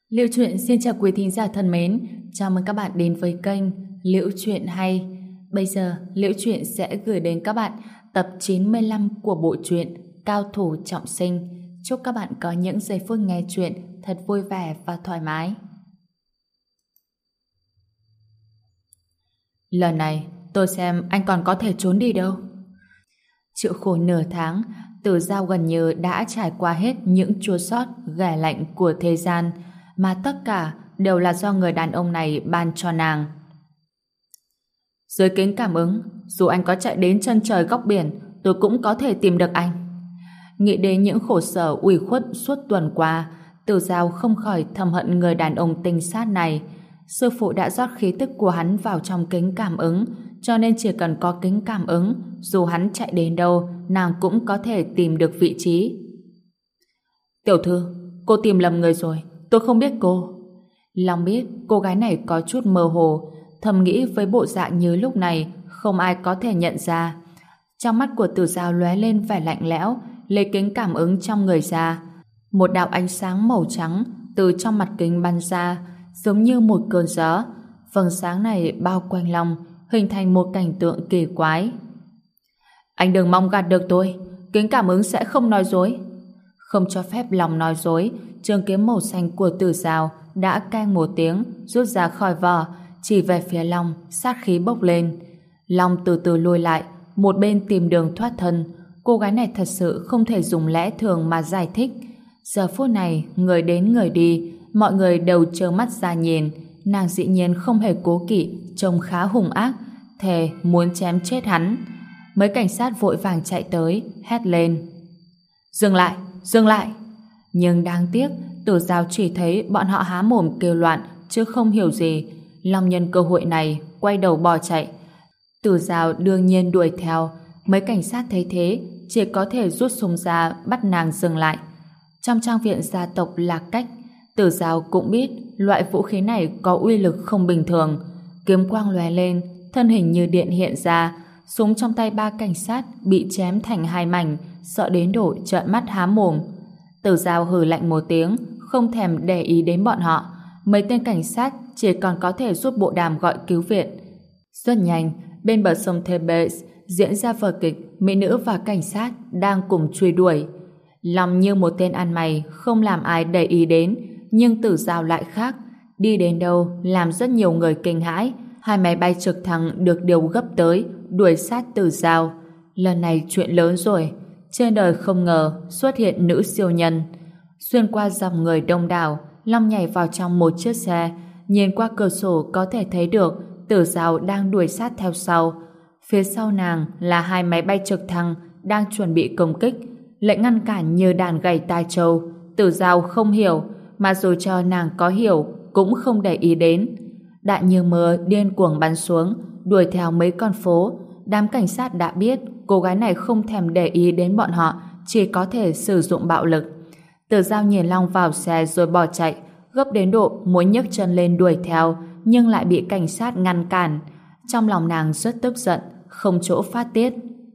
Liễu Chuyện xin chào quý thính giả thân mến, chào mừng các bạn đến với kênh Liễu Chuyện Hay. Bây giờ, Liễu Chuyện sẽ gửi đến các bạn tập 95 của bộ truyện Cao Thủ Trọng Sinh. Chúc các bạn có những giây phút nghe chuyện thật vui vẻ và thoải mái. Lần này, tôi xem anh còn có thể trốn đi đâu. Chịu khổ nửa tháng, Tử Giao gần như đã trải qua hết những chua xót ghẻ lạnh của thế gian, mà tất cả đều là do người đàn ông này ban cho nàng. Dưới kính cảm ứng, dù anh có chạy đến chân trời góc biển, tôi cũng có thể tìm được anh. Nghĩ đến những khổ sở ủy khuất suốt tuần qua, Tử Giao không khỏi thầm hận người đàn ông tinh sát này. Sư phụ đã rót khí tức của hắn vào trong kính cảm ứng, cho nên chỉ cần có kính cảm ứng, dù hắn chạy đến đâu, nàng cũng có thể tìm được vị trí. Tiểu thư, cô tìm lầm người rồi, tôi không biết cô. Long biết cô gái này có chút mơ hồ, thầm nghĩ với bộ dạng như lúc này, không ai có thể nhận ra. Trong mắt của Tử Giao lóe lên vẻ lạnh lẽo, lấy kính cảm ứng trong người ra. Một đạo ánh sáng màu trắng từ trong mặt kính bắn ra, giống như một cơn gió. Vầng sáng này bao quanh Long, hình thành một cảnh tượng kỳ quái. Anh đừng mong gạt được tôi, kính cảm ứng sẽ không nói dối. Không cho phép Long nói dối, trường kiếm màu xanh của Tử Giao đã keng một tiếng, rút ra khỏi vỏ, chỉ về phía Long, sát khí bốc lên. Long từ từ lùi lại, một bên tìm đường thoát thân. Cô gái này thật sự không thể dùng lẽ thường mà giải thích. Giờ phút này, người đến người đi, mọi người đều trơ mắt ra nhìn. Nàng dĩ nhiên không hề cố kỵ, trông khá hung ác, thề muốn chém chết hắn. Mấy cảnh sát vội vàng chạy tới, hét lên: Dừng lại, dừng lại! Nhưng đáng tiếc, Tử Giao chỉ thấy bọn họ há mồm kêu loạn, chứ không hiểu gì. Long nhân cơ hội này, quay đầu bỏ chạy. Tử Giao đương nhiên đuổi theo. Mấy cảnh sát thấy thế, chỉ có thể rút súng ra bắt nàng dừng lại. Trong trang viện gia tộc Lạc Cách, Tử Giao cũng biết loại vũ khí này có uy lực không bình thường. Kiếm quang lóe lên, thân hình như điện hiện ra, súng trong tay ba cảnh sát bị chém thành hai mảnh, sợ đến độ trợn mắt há mồm. Tử Giao hừ lạnh một tiếng, không thèm để ý đến bọn họ. Mấy tên cảnh sát chỉ còn có thể rút bộ đàm gọi cứu viện. Rất nhanh, bên bờ sông Thebes diễn ra vở kịch mỹ nữ và cảnh sát đang cùng truy đuổi. Lòng như một tên ăn mày, không làm ai để ý đến, nhưng Tử Giao lại khác. Đi đến đâu làm rất nhiều người kinh hãi. Hai máy bay trực thăng được điều gấp tới, đuổi sát Tử Giao. Lần này chuyện lớn rồi. Trên đời không ngờ xuất hiện nữ siêu nhân. Xuyên qua dòng người đông đảo, Long nhảy vào trong một chiếc xe. Nhìn qua cửa sổ có thể thấy được Tử Giao đang đuổi sát theo sau. Phía sau nàng là hai máy bay trực thăng đang chuẩn bị công kích. Lệnh ngăn cản như đàn gầy tai trâu. Tử Giao không hiểu, mà dù cho nàng có hiểu cũng không để ý đến. Đạn như mưa điên cuồng bắn xuống, đuổi theo mấy con phố. Đám cảnh sát đã biết cô gái này không thèm để ý đến bọn họ, chỉ có thể sử dụng bạo lực. Tử Giao nhìn Long vào xe rồi bỏ chạy, gấp đến độ muốn nhấc chân lên đuổi theo, nhưng lại bị cảnh sát ngăn cản. Trong lòng nàng rất tức giận, không chỗ phát tiết.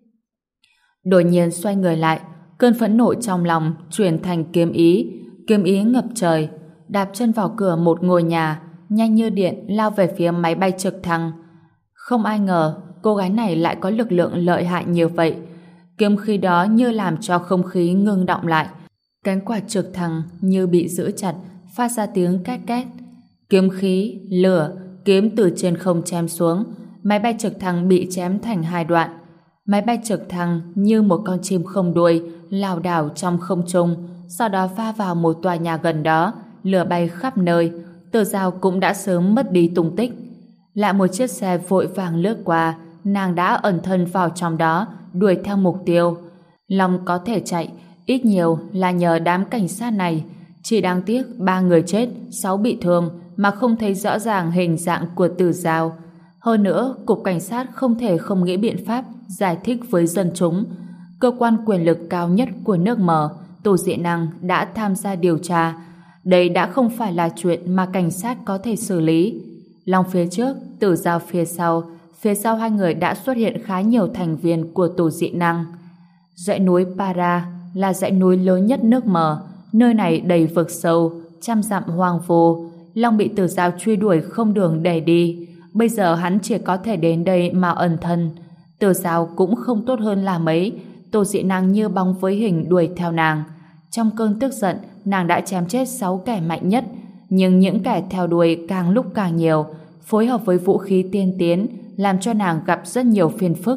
Đột nhiên xoay người lại, cơn phẫn nộ trong lòng chuyển thành kiếm ý ngập trời. Đạp chân vào cửa một ngôi nhà, nhanh như điện lao về phía máy bay trực thăng. Không ai ngờ cô gái này lại có lực lượng lợi hại như vậy. Kiếm khí đó như làm cho không khí ngưng động lại. Cánh quạt trực thăng như bị giữ chặt, phát ra tiếng két két. Kiếm khí, lửa, kiếm từ trên không chém xuống. Máy bay trực thăng bị chém thành hai đoạn. Máy bay trực thăng như một con chim không đuôi lảo đảo trong không trung, sau đó va vào một tòa nhà gần đó, lửa bay khắp nơi. Tử Giao cũng đã sớm mất đi tung tích. Lại một chiếc xe vội vàng lướt qua, nàng đã ẩn thân vào trong đó, đuổi theo mục tiêu. Long có thể chạy, ít nhiều là nhờ đám cảnh sát này. Chỉ đáng tiếc 3 người chết, 6 bị thương mà không thấy rõ ràng hình dạng của Tử Giao. Hơn nữa, cục cảnh sát không thể không nghĩ biện pháp giải thích với dân chúng. Cơ quan quyền lực cao nhất của nước Mở, Tù Dị Năng đã tham gia điều tra. Đây đã không phải là chuyện mà cảnh sát có thể xử lý. Long phía trước, Tử Giao phía sau hai người đã xuất hiện khá nhiều thành viên của Tù Dị Năng. Dãy núi Para là dãy núi lớn nhất nước Mở. Nơi này đầy vực sâu, trăm dặm hoang vu, Long bị Tử Dao truy đuổi không đường để đi. Bây giờ hắn chỉ có thể đến đây mà ẩn thân. Tử Dao cũng không tốt hơn là mấy. Tô Dị Năng như bóng với hình đuổi theo nàng. Trong cơn tức giận, nàng đã chém chết 6 kẻ mạnh nhất. Nhưng những kẻ theo đuổi càng lúc càng nhiều, phối hợp với vũ khí tiên tiến, làm cho nàng gặp rất nhiều phiền phức.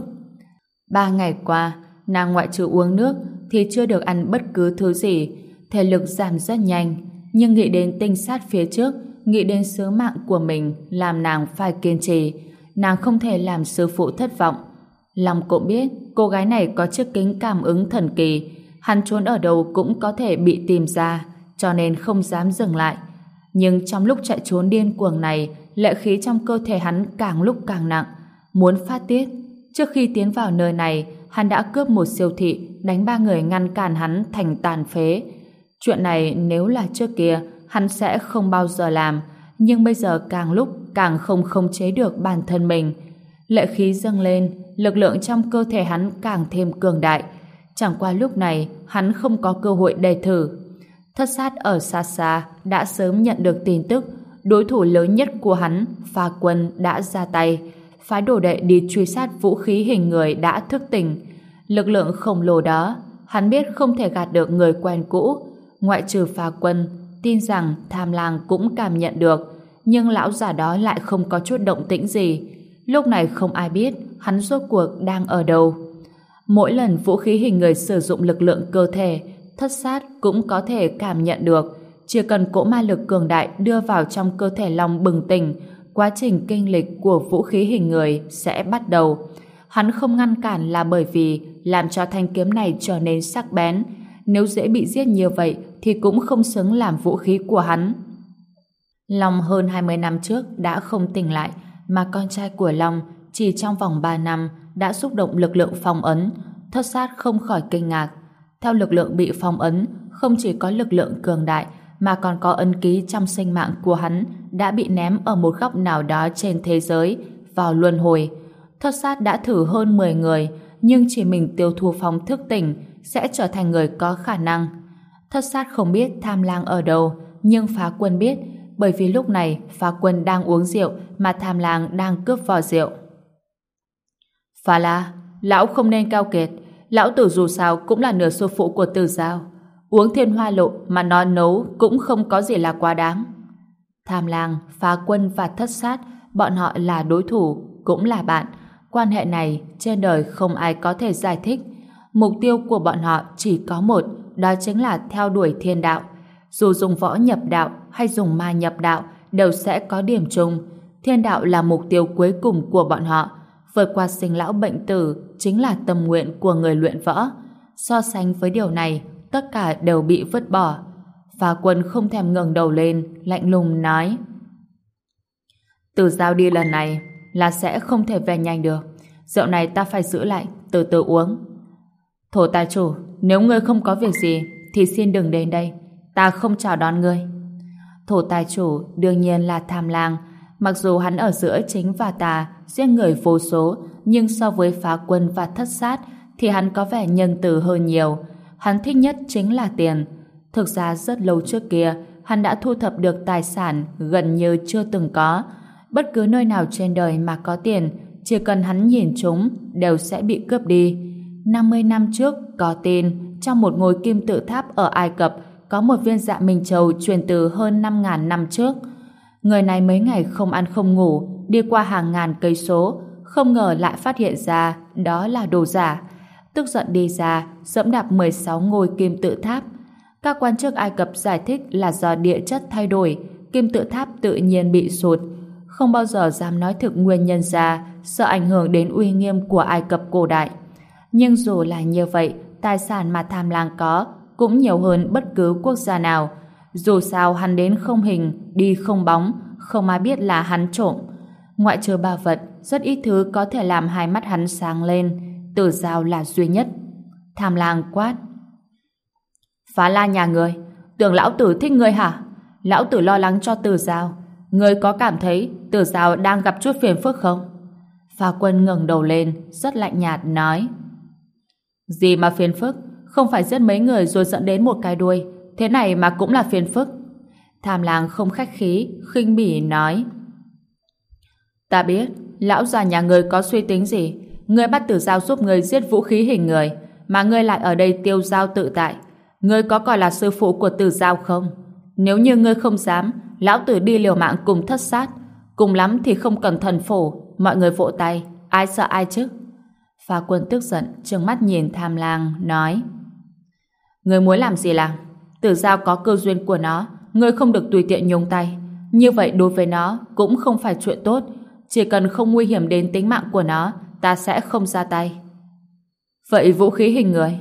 3 ngày qua, nàng ngoại trừ uống nước thì chưa được ăn bất cứ thứ gì. Thể lực giảm rất nhanh, nhưng nghĩ đến tinh sát phía trước, nghĩ đến sứ mạng của mình, làm nàng phải kiên trì. Nàng không thể làm sư phụ thất vọng. Long cũng biết cô gái này có chiếc kính cảm ứng thần kỳ, hắn trốn ở đâu cũng có thể bị tìm ra, cho nên không dám dừng lại. Nhưng trong lúc chạy trốn điên cuồng này, lệ khí trong cơ thể hắn càng lúc càng nặng, muốn phát tiết. Trước khi tiến vào nơi này, hắn đã cướp một siêu thị, đánh 3 người ngăn cản hắn thành tàn phế. Chuyện này nếu là trước kia, hắn sẽ không bao giờ làm, nhưng bây giờ càng lúc càng không khống chế được bản thân mình. Lệ khí dâng lên, lực lượng trong cơ thể hắn càng thêm cường đại. Chẳng qua lúc này, hắn không có cơ hội để thử. Thất sát ở xa xa đã sớm nhận được tin tức đối thủ lớn nhất của hắn, Phá Quân, đã ra tay, phái đồ đệ đi truy sát vũ khí hình người đã thức tỉnh. Lực lượng khổng lồ đó, hắn biết không thể gạt được người quen cũ. Ngoại trừ Phá Quân, tin rằng Tham Lang cũng cảm nhận được, nhưng lão già đó lại không có chút động tĩnh gì. Lúc này không ai biết hắn rốt cuộc đang ở đâu. Mỗi lần vũ khí hình người sử dụng lực lượng cơ thể, thất sát cũng có thể cảm nhận được. Chỉ cần cỗ ma lực cường đại đưa vào trong cơ thể Long bừng tỉnh, quá trình kinh lịch của vũ khí hình người sẽ bắt đầu. Hắn không ngăn cản là bởi vì làm cho thanh kiếm này trở nên sắc bén. Nếu dễ bị giết như vậy thì cũng không xứng làm vũ khí của hắn. Long hơn 20 năm trước đã không tỉnh lại, mà con trai của Long chỉ trong vòng 3 năm đã xúc động lực lượng phong ấn. Thất sát không khỏi kinh ngạc. Theo lực lượng bị phong ấn, không chỉ có lực lượng cường đại mà còn có ấn ký trong sinh mạng của hắn đã bị ném ở một góc nào đó trên thế giới, vào luân hồi. Thất sát đã thử hơn 10 người, nhưng chỉ mình Tiêu Thu Phong thức tỉnh sẽ trở thành người có khả năng. Thất sát không biết Tham Lang ở đâu, nhưng Phá Quân biết, bởi vì lúc này Phá Quân đang uống rượu mà Tham Lang đang cướp vò rượu. Phá La, lão không nên cao kiệt. Lão tử dù sao cũng là nửa sư phụ của Tử Dao. Uống Thiên Hoa Lộ mà nó nấu cũng không có gì là quá đáng. Tham Lang, Phá Quân và Thất sát, bọn họ là đối thủ, cũng là bạn. Quan hệ này trên đời không ai có thể giải thích. Mục tiêu của bọn họ chỉ có một, đó chính là theo đuổi thiên đạo. Dù dùng võ nhập đạo hay dùng ma nhập đạo đều sẽ có điểm chung. Thiên đạo là mục tiêu cuối cùng của bọn họ. Vượt qua sinh lão bệnh tử chính là tâm nguyện của người luyện võ. So sánh với điều này, tất cả đều bị vứt bỏ. Phá Quân không thèm ngẩng đầu lên, lạnh lùng nói: Tử Dao đi lần này là sẽ không thể về nhanh được. Rượu này ta phải giữ lại, từ từ uống. Thổ tài chủ, nếu ngươi không có việc gì thì xin đừng đến đây, ta không chào đón ngươi. Thổ tài chủ đương nhiên là Tham Lang. Mặc dù hắn ở giữa chính và tà, giết người vô số, nhưng so với Phá Quân và Thất sát thì hắn có vẻ nhân từ hơn nhiều. Hắn thích nhất chính là tiền. Thực ra rất lâu trước kia, hắn đã thu thập được tài sản gần như chưa từng có. Bất cứ nơi nào trên đời mà có tiền, chỉ cần hắn nhìn chúng, đều sẽ bị cướp đi. 50 năm trước, có tin, trong một ngôi kim tự tháp ở Ai Cập, có một viên dạ Minh Châu truyền từ hơn 5.000 năm trước. Người này mấy ngày không ăn không ngủ, đi qua hàng ngàn cây số, không ngờ lại phát hiện ra đó là đồ giả. Tức giận đi ra, dẫm đạp 16 ngôi kim tự tháp. Các quan chức Ai Cập giải thích là do địa chất thay đổi, kim tự tháp tự nhiên bị sụt. Không bao giờ dám nói thực nguyên nhân ra, sợ ảnh hưởng đến uy nghiêm của Ai Cập cổ đại. Nhưng dù là như vậy, tài sản mà Tham Lang có cũng nhiều hơn bất cứ quốc gia nào. Dù sao hắn đến không hình, đi không bóng, không ai biết là hắn trộm. Ngoại trừ ba vật, rất ít thứ có thể làm hai mắt hắn sáng lên. Tử Dao là duy nhất. Tham Lang quát: Phá La nhà ngươi, tưởng lão tử thích ngươi hả? Lão tử lo lắng cho Tử Dao. Ngươi có cảm thấy Tử Dao đang gặp chút phiền phức không? Phá Quân ngẩng đầu lên, rất lạnh nhạt nói: Gì mà phiền phức? Không phải giết mấy người rồi dẫn đến một cái đuôi, thế này mà cũng là phiền phức. Tham lang không khách khí, khinh bỉ nói: Ta biết, lão già nhà ngươi có suy tính gì. Ngươi bắt Tử Giao giúp ngươi giết vũ khí hình người, mà ngươi lại ở đây tiêu dao tự tại. Ngươi có coi là sư phụ của Tử Giao không? Nếu như ngươi không dám, lão tử đi liều mạng cùng thất sát. Cùng lắm thì không cần thần phổ, mọi người vỗ tay, ai sợ ai chứ? Phá Quân tức giận, trừng mắt nhìn Tham lang, nói: Ngươi muốn làm gì làm? Tử Giao có cơ duyên của nó, ngươi không được tùy tiện nhúng tay. Như vậy đối với nó cũng không phải chuyện tốt. Chỉ cần không nguy hiểm đến tính mạng của nó, ta sẽ không ra tay. Vậy vũ khí hình người?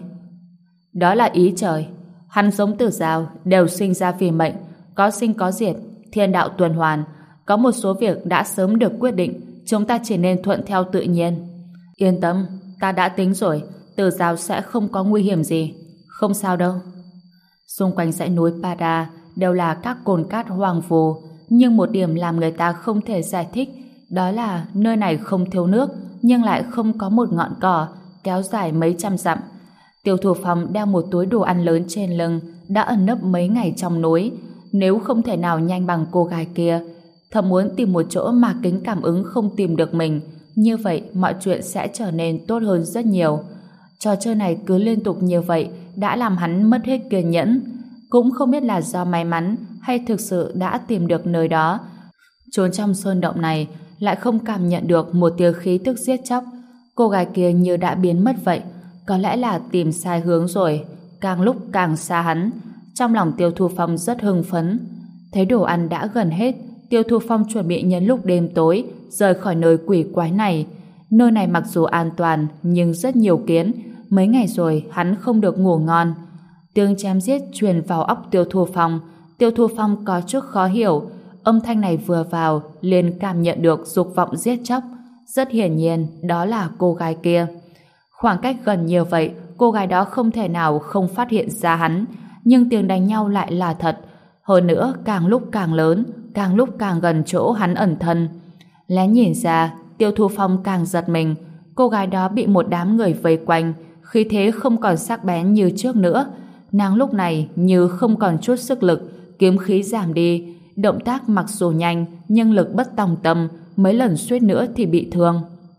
Đó là ý trời. Hắn giống Tử Giao đều sinh ra vì mệnh, có sinh có diệt, thiên đạo tuần hoàn. Có một số việc đã sớm được quyết định, chúng ta chỉ nên thuận theo tự nhiên. Yên tâm, ta đã tính rồi, Tử Giao sẽ không có nguy hiểm gì. Không sao đâu. Xung quanh dãy núi Pada đều là các cồn cát hoang vu, nhưng một điểm làm người ta không thể giải thích, đó là nơi này không thiếu nước, nhưng lại không có một ngọn cỏ, kéo dài mấy trăm dặm. Tiêu Thủ Phong đeo một túi đồ ăn lớn trên lưng, đã ẩn nấp mấy ngày trong núi. Nếu không thể nào nhanh bằng cô gái kia, thầm muốn tìm một chỗ mà kính cảm ứng không tìm được mình, như vậy mọi chuyện sẽ trở nên tốt hơn rất nhiều. Trò chơi này cứ liên tục như vậy đã làm hắn mất hết kiên nhẫn. Cũng không biết là do may mắn hay thực sự đã tìm được nơi đó. Trốn trong sơn động này lại không cảm nhận được một tia khí tức giết chóc. Cô gái kia như đã biến mất vậy. Có lẽ là tìm sai hướng rồi. Càng lúc càng xa hắn. Trong lòng Tiêu Thu Phong rất hưng phấn. Thấy đồ ăn đã gần hết, Tiêu Thu Phong chuẩn bị nhân lúc đêm tối rời khỏi nơi quỷ quái này. Nơi này mặc dù an toàn nhưng rất nhiều kiến. Mấy ngày rồi hắn không được ngủ ngon. Tiếng chém giết truyền vào óc Tiêu Thu Phong. Tiêu Thu Phong có chút khó hiểu. Âm thanh này vừa vào liền cảm nhận được dục vọng giết chóc. Rất hiển nhiên đó là cô gái kia. Khoảng cách gần như vậy, cô gái đó không thể nào không phát hiện ra hắn. Nhưng tiếng đánh nhau lại là thật. Hơn nữa càng lúc càng lớn, càng lúc càng gần chỗ hắn ẩn thân. Lén nhìn ra, Tiêu Thu Phong càng giật mình. Cô gái đó bị một đám người vây quanh, khí thế không còn sắc bén như trước nữa. Nàng lúc này như không còn chút sức lực, kiếm khí giảm đi, động tác mặc dù nhanh nhưng lực bất tòng tâm, mấy lần suýt nữa thì bị thương.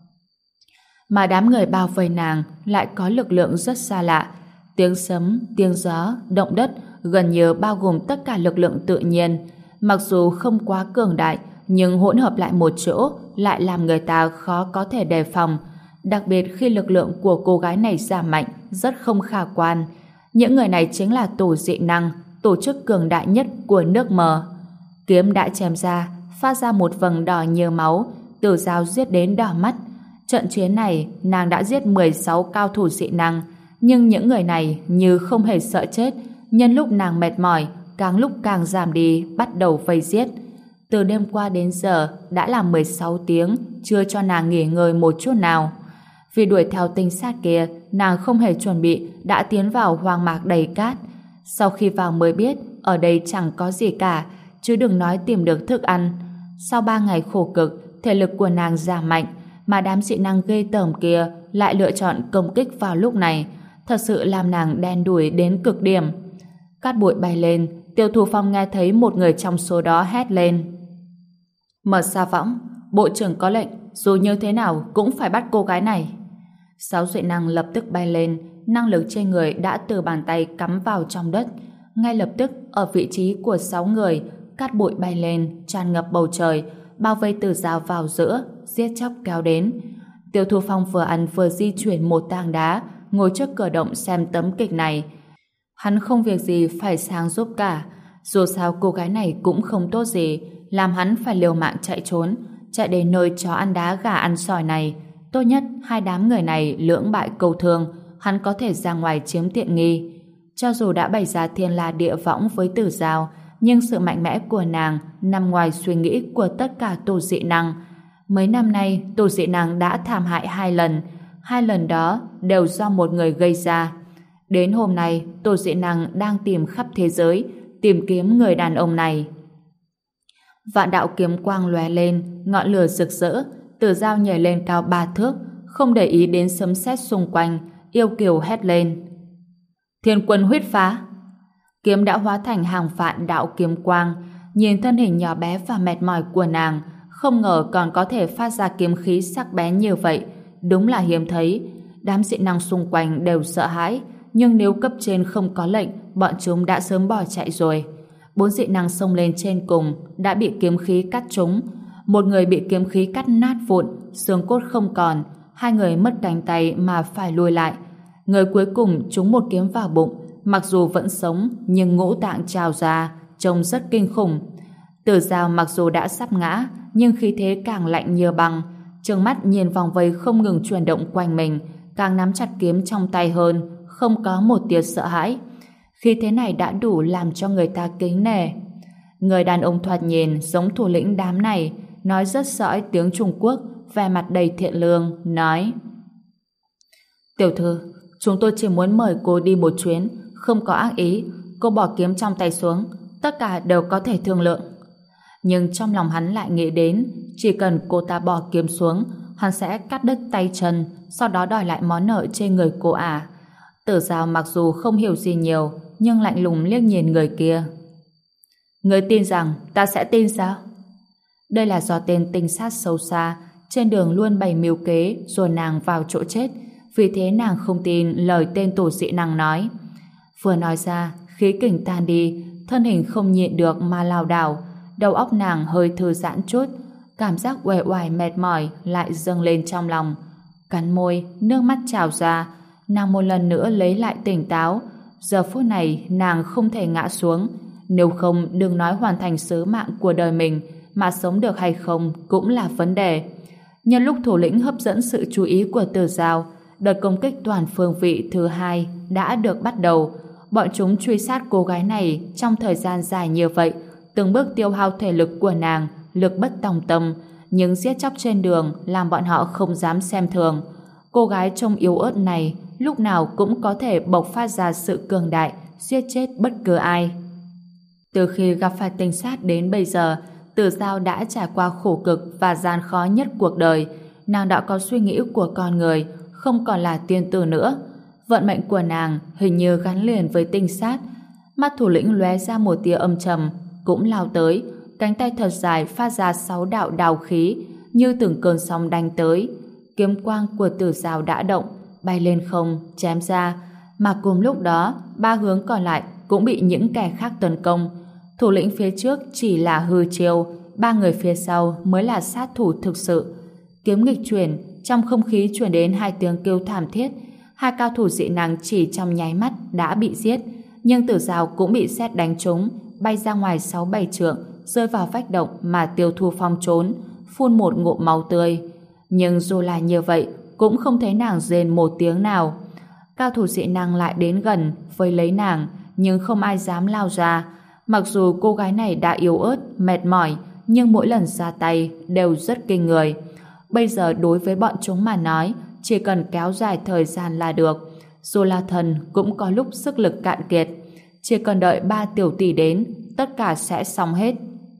Mà đám người bao vây nàng lại có lực lượng rất xa lạ. Tiếng sấm, tiếng gió, động đất gần như bao gồm tất cả lực lượng tự nhiên. Mặc dù không quá cường đại, nhưng hỗn hợp lại một chỗ lại làm người ta khó có thể đề phòng. Đặc biệt khi lực lượng của cô gái này giảm mạnh, rất không khả quan. Những người này chính là tổ dị năng, tổ chức cường đại nhất của nước mờ. Kiếm đã chém ra, phát ra một vầng đỏ như máu, Tử Giao giết đến đỏ mắt. Trận chiến này, nàng đã giết 16 cao thủ dị năng, nhưng những người này như không hề sợ chết, nhân lúc nàng mệt mỏi, càng lúc càng giảm đi, bắt đầu vây giết. Từ đêm qua đến giờ, đã là 16 tiếng, chưa cho nàng nghỉ ngơi một chút nào. Vì đuổi theo tinh sát kia, nàng không hề chuẩn bị, đã tiến vào hoang mạc đầy cát. Sau khi vào mới biết, ở đây chẳng có gì cả, chứ đừng nói tìm được thức ăn. Sau 3 ngày khổ cực, thể lực của nàng giảm mạnh, mà đám dị năng ghê tởm kia lại lựa chọn công kích vào lúc này, thật sự làm nàng đen đủi đến cực điểm. Cát bụi bay lên, Tiêu Thu Phong nghe thấy một người trong số đó hét lên: Mật Sa Võng, bộ trưởng có lệnh, dù như thế nào cũng phải bắt cô gái này. 6 dị năng lập tức bay lên, năng lực trên người đã từ bàn tay cắm vào trong đất. Ngay lập tức, ở vị trí của 6 người, cát bụi bay lên, tràn ngập bầu trời, bao vây Tử Giao vào giữa, giết chóc kéo đến. Tiêu Thu Phong vừa ăn vừa di chuyển một tảng đá, ngồi trước cửa động xem tấm kịch này. Hắn không việc gì phải sang giúp cả. Dù sao cô gái này cũng không tốt gì, làm hắn phải liều mạng chạy trốn, chạy đến nơi chó ăn đá gà ăn sỏi này. Tốt nhất hai đám người này lưỡng bại câu thương, hắn có thể ra ngoài chiếm tiện nghi. Cho dù đã bày ra thiên la địa võng với Tử Giao, nhưng sự mạnh mẽ của nàng nằm ngoài suy nghĩ của tất cả tổ dị năng. Mấy năm nay, tổ dị năng đã thảm hại 2 lần. 2 lần đó đều do một người gây ra. Đến hôm nay, tổ dị năng đang tìm khắp thế giới, tìm kiếm người đàn ông này. Vạn đạo kiếm quang lóe lên, ngọn lửa rực rỡ, Tử Giao nhảy lên cao 3 thước, không để ý đến sấm sét xung quanh, yêu kiều hét lên: Thiên quân huyết phá! Kiếm đã hóa thành hàng vạn đạo kiếm quang, nhìn thân hình nhỏ bé và mệt mỏi của nàng, không ngờ còn có thể phát ra kiếm khí sắc bén như vậy, đúng là hiếm thấy. Đám dị năng xung quanh đều sợ hãi, nhưng nếu cấp trên không có lệnh, bọn chúng đã sớm bỏ chạy rồi. 4 dị năng xông lên trên cùng đã bị kiếm khí cắt trúng. Một người bị kiếm khí cắt nát vụn, xương cốt không còn, 2 người mất cánh tay mà phải lùi lại. Người cuối cùng trúng một kiếm vào bụng, mặc dù vẫn sống nhưng ngũ tạng trào ra, trông rất kinh khủng. Tử Dao mặc dù đã sắp ngã, nhưng khí thế càng lạnh như băng, trừng mắt nhìn vòng vây không ngừng chuyển động quanh mình, càng nắm chặt kiếm trong tay hơn, không có một tia sợ hãi. Khí thế này đã đủ làm cho người ta kính nể. Người đàn ông thoạt nhìn giống thủ lĩnh đám này, nói rất sõi tiếng Trung Quốc, vẻ mặt đầy thiện lương, nói: Tiểu thư, chúng tôi chỉ muốn mời cô đi một chuyến, không có ác ý. Cô bỏ kiếm trong tay xuống, tất cả đều có thể thương lượng. Nhưng trong lòng hắn lại nghĩ đến, chỉ cần cô ta bỏ kiếm xuống, hắn sẽ cắt đứt tay chân, sau đó đòi lại món nợ trên người cô ả. Tử Dao mặc dù không hiểu gì nhiều, nhưng lạnh lùng liếc nhìn người kia. Người tin rằng ta sẽ tin sao? Đây là do tên tinh sát xấu xa, trên đường luôn bày mưu kế rồi nàng vào chỗ chết, vì thế nàng không tin lời tên tổ dị năng nói. Vừa nói ra, khí kình tan đi, thân hình không nhịn được mà lảo đảo, đầu óc nàng hơi thư giãn chút, cảm giác uể oải mệt mỏi lại dâng lên trong lòng. Cắn môi, nước mắt trào ra, nàng một lần nữa lấy lại tỉnh táo. Giờ phút này nàng không thể ngã xuống, nếu không đừng nói hoàn thành sứ mạng của đời mình, mà sống được hay không cũng là vấn đề. Nhân lúc thủ lĩnh hấp dẫn sự chú ý của Tử Dao, đợt công kích toàn phương vị thứ 2 đã được bắt đầu. Bọn chúng truy sát cô gái này trong thời gian dài như vậy, từng bước tiêu hao thể lực của nàng, lực bất tòng tâm, nhưng giết chóc trên đường làm bọn họ không dám xem thường. Cô gái trông yếu ớt này lúc nào cũng có thể bộc phát ra sự cường đại, giết chết bất cứ ai. Từ khi gặp phải tinh sát đến bây giờ, Tử Dao đã trải qua khổ cực và gian khó nhất cuộc đời. Nàng đã có suy nghĩ của con người, không còn là tiên tử nữa. Vận mệnh của nàng hình như gắn liền với tinh sát. Mắt thủ lĩnh lóe ra một tia âm trầm, cũng lao tới, cánh tay thật dài phát ra 6 đạo đào khí, như từng cơn sóng đánh tới. Kiếm quang của Tử Dao đã động, bay lên không, chém ra, mà cùng lúc đó, 3 hướng còn lại cũng bị những kẻ khác tấn công. Thủ lĩnh phía trước chỉ là hư chiêu, 3 người phía sau mới là sát thủ thực sự. Kiếm nghịch chuyển, trong không khí truyền đến 2 tiếng kêu thảm thiết. 2 cao thủ dị năng chỉ trong nháy mắt đã bị giết, nhưng Tử Dao cũng bị sét đánh trúng, bay ra ngoài 6-7 trượng, rơi vào vách động mà Tiêu Thu Phong trốn, phun một ngụm máu tươi. Nhưng dù là như vậy, cũng không thấy nàng rên một tiếng nào. Cao thủ dị năng lại đến gần vây lấy nàng, nhưng không ai dám lao ra. Mặc dù cô gái này đã yếu ớt, mệt mỏi, nhưng mỗi lần ra tay đều rất kinh người. Bây giờ đối với bọn chúng mà nói, chỉ cần kéo dài thời gian là được. Dù là thần cũng có lúc sức lực cạn kiệt. Chỉ cần đợi 3 tiểu tỷ đến, tất cả sẽ xong hết.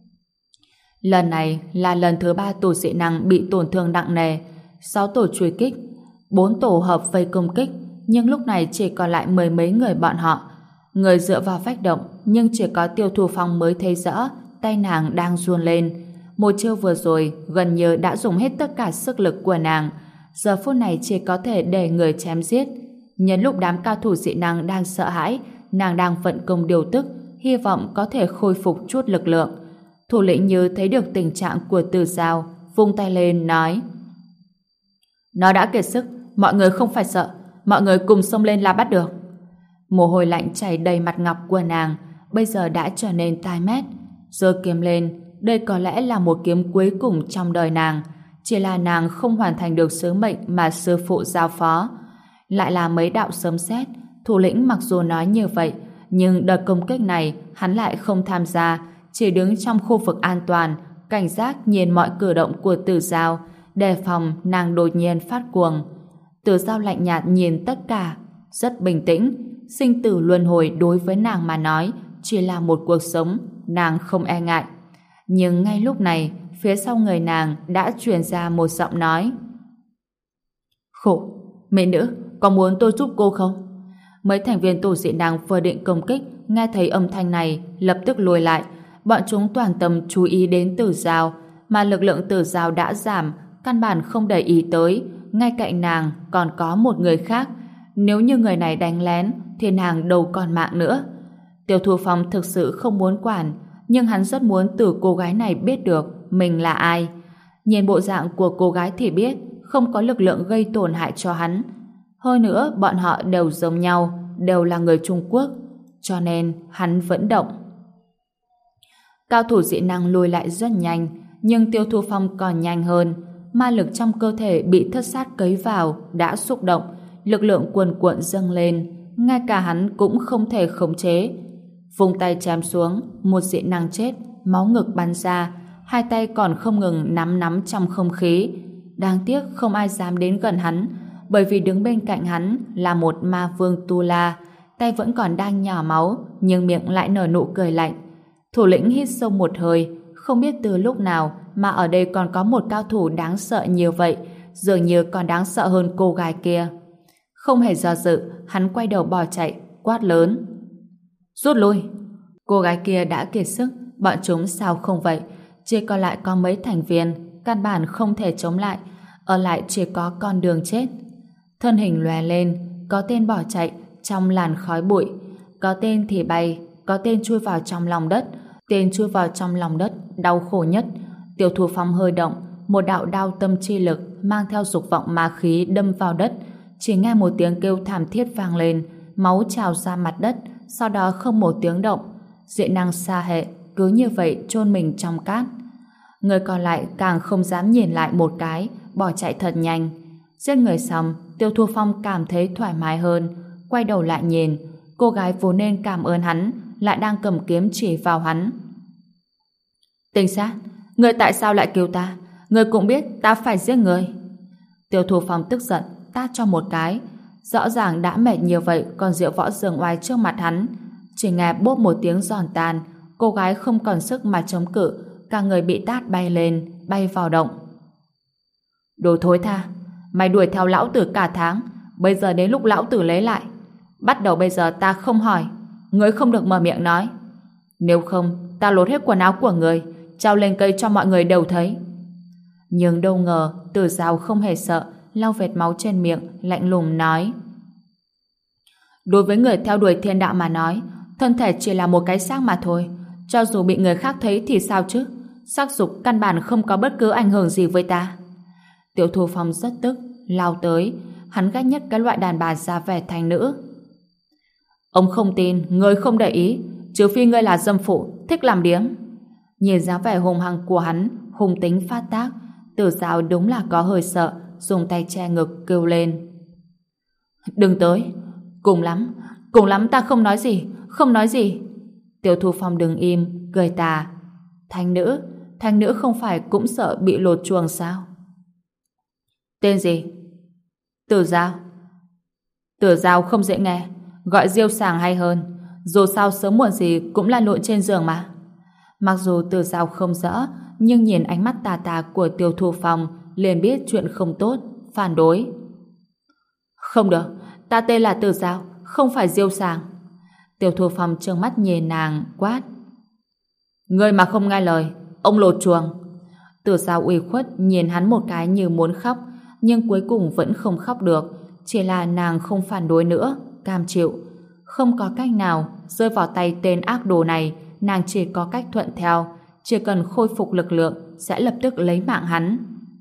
Lần này là lần thứ 3 tổ dị năng bị tổn thương nặng nề. 6 tổ truy kích, 4 tổ hợp vây công kích, nhưng lúc này chỉ còn lại 10 mấy người bọn họ. Người dựa vào vách động, nhưng chỉ có Tiêu Thu Phong mới thấy rõ tay nàng đang run lên. Một chiêu vừa rồi gần như đã dùng hết tất cả sức lực của nàng, giờ phút này chỉ có thể để người chém giết. Nhân lúc đám cao thủ dị năng đang sợ hãi, nàng đang vận công điều tức, hy vọng có thể khôi phục chút lực lượng. Thủ lĩnh Như thấy được tình trạng của Tử Dao, vung tay lên nói: Nó đã kiệt sức, mọi người không phải sợ, mọi người cùng xông lên là bắt được. Mồ hôi lạnh chảy đầy mặt ngọc của nàng, bây giờ đã trở nên tai mét. Giơ kiếm lên, đây có lẽ là một kiếm cuối cùng trong đời nàng, chỉ là nàng không hoàn thành được sứ mệnh mà sư phụ giao phó. Lại là mấy đạo sấm sét. Thủ lĩnh mặc dù nói như vậy, nhưng đợt công kích này hắn lại không tham gia, chỉ đứng trong khu vực an toàn, cảnh giác nhìn mọi cử động của Tử Dao, đề phòng nàng đột nhiên phát cuồng. Tử Dao lạnh nhạt nhìn tất cả, rất bình tĩnh. Sinh tử luân hồi đối với nàng mà nói chỉ là một cuộc sống, nàng không e ngại. Nhưng ngay lúc này, phía sau người nàng đã truyền ra một giọng nói: Khổ, mỹ nữ, có muốn tôi giúp cô không? Mấy thành viên tổ dị năng vừa định công kích, nghe thấy âm thanh này lập tức lùi lại. bọn chúng toàn tâm chú ý đến Tử Giao, mà lực lượng Tử Giao đã giảm, căn bản không để ý tới. Ngay cạnh nàng còn có một người khác. Nếu như người này đánh lén thì nàng đâu còn mạng nữa. Tiêu Thu Phong thực sự không muốn quản, nhưng hắn rất muốn từ cô gái này biết được mình là ai. Nhìn bộ dạng của cô gái thì biết không có lực lượng gây tổn hại cho hắn. Hơn nữa, bọn họ đều giống nhau, đều là người Trung Quốc, cho nên hắn vẫn động. Cao thủ dị năng lùi lại rất nhanh, nhưng Tiêu Thu Phong còn nhanh hơn. Ma lực trong cơ thể bị thất sát cấy vào đã xúc động, lực lượng cuồn cuộn dâng lên, ngay cả hắn cũng không thể khống chế. Vung tay chém xuống, một dị năng chết, máu ngực bắn ra, hai tay còn không ngừng nắm trong không khí. Đáng tiếc không ai dám đến gần hắn, bởi vì đứng bên cạnh hắn là một ma vương Tu La, tay vẫn còn đang nhỏ máu, nhưng miệng lại nở nụ cười lạnh. Thủ lĩnh hít sâu một hơi, không biết từ lúc nào mà ở đây còn có một cao thủ đáng sợ nhiều vậy, dường như còn đáng sợ hơn cô gái kia. Không hề do dự, hắn quay đầu bỏ chạy, quát lớn: rút lui! Cô gái kia đã kiệt sức, bọn chúng sao không vậy? Chỉ còn lại có mấy thành viên, căn bản không thể chống lại, ở lại chỉ có con đường chết. Thân hình lóe lên, có tên bỏ chạy trong làn khói bụi, có tên thì bay, có tên chui vào trong lòng đất. Tên chui vào trong lòng đất đau khổ nhất. Tiêu Thu Phong hơi động, một đạo đao tâm chi lực mang theo dục vọng ma khí đâm vào đất. Chỉ nghe một tiếng kêu thảm thiết vang lên, máu trào ra mặt đất, sau đó không một tiếng động. Dị năng xa hệ cứ như vậy chôn mình trong cát. Người còn lại càng không dám nhìn lại một cái, bỏ chạy thật nhanh. Giết người xong, Tiêu Thu Phong cảm thấy thoải mái hơn, quay đầu lại nhìn, cô gái vốn nên cảm ơn hắn lại đang cầm kiếm chỉ vào hắn. Tinh sát, người tại sao lại cứu ta? Người cũng biết ta phải giết người. Tiêu Thu Phong tức giận tát cho một cái. Rõ ràng đã mệt nhiều vậy còn diệu võ giường oai trước mặt hắn. Chỉ nghe bốp một tiếng giòn tan, cô gái không còn sức mà chống cự, cả người bị tát bay lên, bay vào động. Đồ thối tha, mày đuổi theo lão tử cả tháng, bây giờ đến lúc lão tử lấy lại. Bắt đầu bây giờ ta không hỏi, ngươi không được mở miệng nói. Nếu không, ta lột hết quần áo của người, treo lên cây cho mọi người đều thấy. Nhưng đâu ngờ, Tử Giao không hề sợ, lau vệt máu trên miệng, lạnh lùng nói: đối với người theo đuổi thiên đạo mà nói, thân thể chỉ là một cái xác mà thôi. Cho dù bị người khác thấy thì sao chứ? Sắc dục căn bản không có bất cứ ảnh hưởng gì với ta. Tiêu Thu Phong rất tức, lao tới. Hắn ghét nhất cái loại đàn bà ra vẻ thành nữ. Ông không tin, ngươi không để ý, trừ phi ngươi là dâm phụ, thích làm điếm. Nhìn dáng vẻ hung hăng của hắn, hung tính phát tác, Tử Giao đúng là có hơi sợ, dùng tay che ngực kêu lên: đừng tới! Cùng lắm ta không nói gì, không nói gì. Tiêu Thu Phong đứng im, cười tà: thanh nữ không phải cũng sợ bị lột chuồng sao? Tên gì? Tử Giao. Tử Giao không dễ nghe, gọi Diêu Sàng hay hơn, dù sao sớm muộn gì cũng là lộn trên giường mà. Mặc dù Tử Giao không rõ, nhưng nhìn ánh mắt tà tà của Tiêu Thu Phong liền biết chuyện không tốt, phản đối. Không được, ta tên là Tử Giao, không phải Diêu Sàng. Tiêu Thu Phong trợn mắt nhìn nàng, quát: ngươi mà không nghe lời, ông lột chuồng. Tử Giao ủy khuất nhìn hắn một cái như muốn khóc, nhưng cuối cùng vẫn không khóc được, chỉ là nàng không phản đối nữa, cam chịu. Không có cách nào, rơi vào tay tên ác đồ này, nàng chỉ có cách thuận theo, chỉ cần khôi phục lực lượng sẽ lập tức lấy mạng hắn.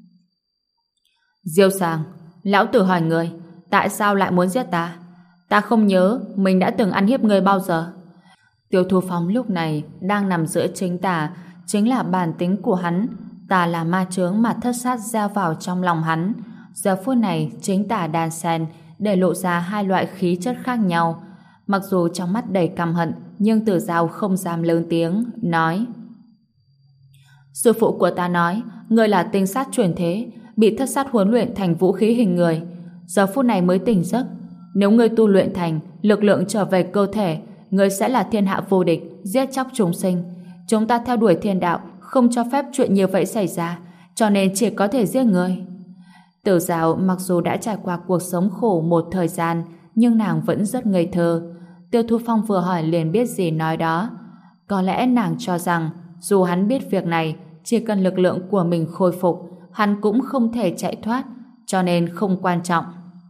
Diêu Sàng, lão tử hỏi người, tại sao lại muốn giết ta? Ta không nhớ mình đã từng ăn hiếp người bao giờ. Tiêu Thu Phong lúc này đang nằm giữa chính tà, chính là bản tính của hắn. Tà là ma chướng mà thất sát gieo vào trong lòng hắn. Giờ phút này chính tà đan xen để lộ ra hai loại khí chất khác nhau. Mặc dù trong mắt đầy căm hận, nhưng Tử Giao không dám lớn tiếng, nói: sư phụ của ta nói, ngươi là tinh sát chuyển thế, bị thất sát huấn luyện thành vũ khí hình người. Giờ phút này mới tỉnh giấc. Nếu ngươi tu luyện thành, lực lượng trở về cơ thể, ngươi sẽ là thiên hạ vô địch, giết chóc chúng sinh. Chúng ta theo đuổi thiên đạo, không cho phép chuyện như vậy xảy ra, cho nên chỉ có thể giết ngươi. Tử Giao mặc dù đã trải qua cuộc sống khổ một thời gian, nhưng nàng vẫn rất ngây thơ. Tiêu Thu Phong vừa hỏi liền biết gì nói đó. Có lẽ nàng cho rằng dù hắn biết việc này, chỉ cần lực lượng của mình khôi phục, hắn cũng không thể chạy thoát, cho nên không quan trọng.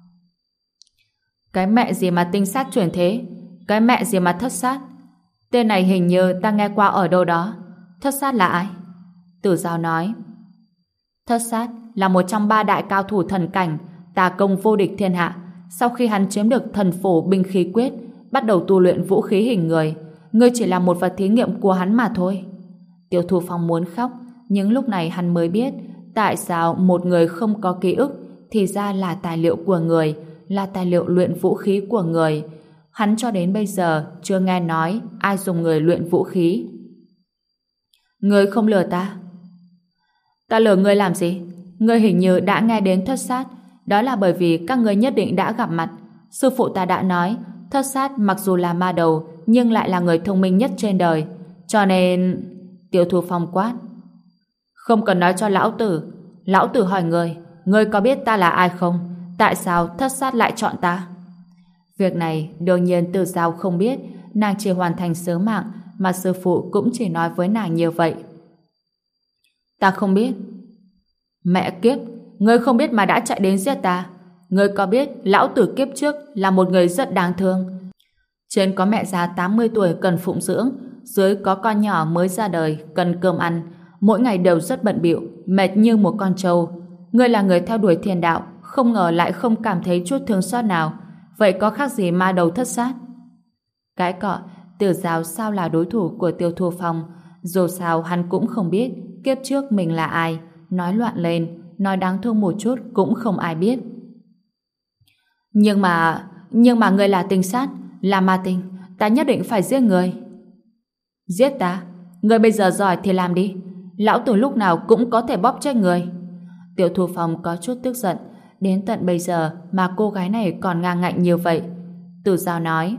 Cái mẹ gì mà tinh sát chuyển thế? Cái mẹ gì mà thất sát? Tên này hình như ta nghe qua ở đâu đó. Thất sát là ai? Tử Giao nói. Thất sát là một trong ba đại cao thủ thần cảnh, tà công vô địch thiên hạ. Sau khi hắn chiếm được thần phổ binh khí quyết, bắt đầu tu luyện vũ khí hình người. Ngươi chỉ là một vật thí nghiệm của hắn mà thôi. Tiêu Thu Phong muốn khóc, nhưng lúc này hắn mới biết tại sao một người không có ký ức thì ra là tài liệu của người, là tài liệu luyện vũ khí của người. Hắn cho đến bây giờ chưa nghe nói ai dùng người luyện vũ khí. Ngươi không lừa ta. Ta lừa ngươi làm gì? Ngươi hình như đã nghe đến thất sát. Đó là bởi vì các ngươi nhất định đã gặp mặt. Sư phụ ta đã nói thất sát mặc dù là ma đầu nhưng lại là người thông minh nhất trên đời. Cho nên... Tiêu Thu Phong quát. Không cần nói cho lão tử. Lão tử hỏi ngươi có biết ta là ai không? Tại sao thất sát lại chọn ta? Việc này đương nhiên Tử Giao không biết. Nàng chỉ hoàn thành sứ mạng mà sư phụ cũng chỉ nói với nàng như vậy. Ta không biết. Mẹ kiếp, ngươi không biết mà đã chạy đến giết ta. Ngươi có biết lão tử kiếp trước là một người rất đáng thương. Trên có mẹ già 80 tuổi cần phụng dưỡng, dưới có con nhỏ mới ra đời cần cơm ăn, mỗi ngày đều rất bận bịu, mệt như một con trâu. Ngươi là người theo đuổi thiên đạo, không ngờ lại không cảm thấy chút thương xót nào. Vậy có khác gì ma đầu thất sát? Cái cọ, Tử Giao sao là đối thủ của Tiêu Thu Phong? Dù sao hắn cũng không biết kiếp trước mình là ai. Nói loạn lên, nói đáng thương một chút cũng không ai biết. Nhưng mà ngươi là tinh sát, là ma tinh, ta nhất định phải giết ngươi. Giết ta? Ngươi bây giờ giỏi thì làm đi. Lão tử lúc nào cũng có thể bóp chết ngươi. Tiêu Thu Phong có chút tức giận. Đến tận bây giờ mà cô gái này còn ngang ngạnh như vậy. Tử Giao nói.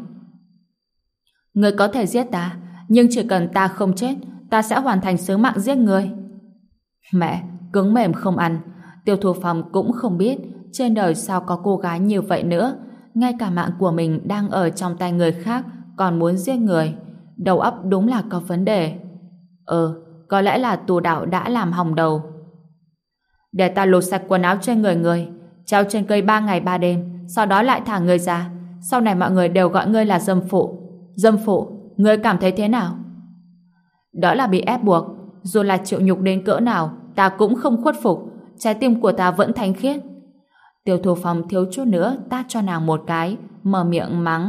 Ngươi có thể giết ta, nhưng chỉ cần ta không chết, ta sẽ hoàn thành sứ mạng giết ngươi. Mẹ, cứng mềm không ăn. Tiêu Thu Phong cũng không biết trên đời sao có cô gái như vậy nữa. Ngay cả mạng của mình đang ở trong tay người khác còn muốn giết người. Đầu óc đúng là có vấn đề. Có lẽ là tù đạo đã làm hỏng đầu. Để ta lột sạch quần áo trên người ngươi, treo trên cây 3 ngày 3 đêm, sau đó lại thả ngươi ra. Sau này mọi người đều gọi ngươi là dâm phụ. Dâm phụ, ngươi cảm thấy thế nào? Đó là bị ép buộc. Dù là chịu nhục đến cỡ nào, ta cũng không khuất phục. Trái tim của ta vẫn thánh khiết. Tiêu Thu Phong thiếu chút nữa tát cho nàng một cái, mở miệng mắng.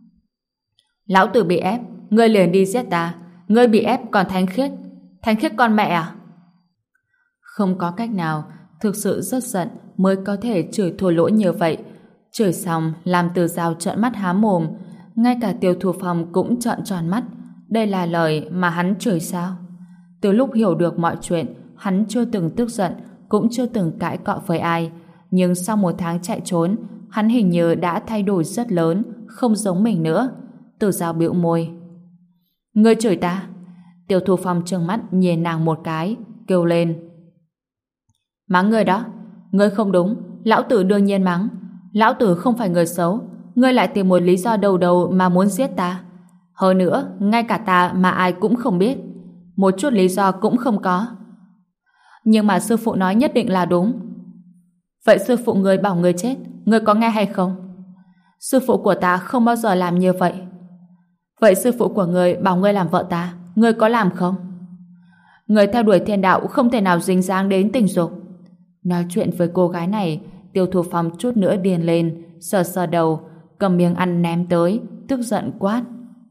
Lão tử bị ép, ngươi liền đi giết ta. Ngươi bị ép còn thánh khiết. Thánh khiết con mẹ à? Không có cách nào, thực sự rất giận mới có thể chửi thua lỗ như vậy. Chửi xong làm Tử Giao trợn mắt há mồm. Ngay cả Tiêu Thu Phong cũng trợn tròn mắt. Đây là lời mà hắn chửi sao? Từ lúc hiểu được mọi chuyện, hắn chưa từng tức giận, cũng chưa từng cãi cọ với ai. Nhưng sau một tháng chạy trốn, hắn hình như đã thay đổi rất lớn, không giống mình nữa. Tử Giao bĩu môi. Ngươi chửi ta? Tiêu Thu Phong trừng mắt nhìn nàng một cái, kêu lên. Mắng ngươi đó. Ngươi không đúng, lão tử đương nhiên mắng. Lão tử không phải người xấu. Ngươi lại tìm một lý do đầu mà muốn giết ta. Hơn nữa, ngay cả ta mà ai cũng không biết. Một chút lý do cũng không có. Nhưng mà sư phụ nói nhất định là đúng. Vậy sư phụ ngươi bảo ngươi chết, ngươi có nghe hay không? Sư phụ của ta không bao giờ làm như vậy. Vậy sư phụ của ngươi bảo ngươi làm vợ ta, ngươi có làm không? Ngươi theo đuổi thiên đạo không thể nào dính dáng đến tình dục. Nói chuyện với cô gái này, Tiêu Thu Phong chút nữa điên lên, sờ sờ đầu, cầm miếng ăn ném tới, tức giận quát.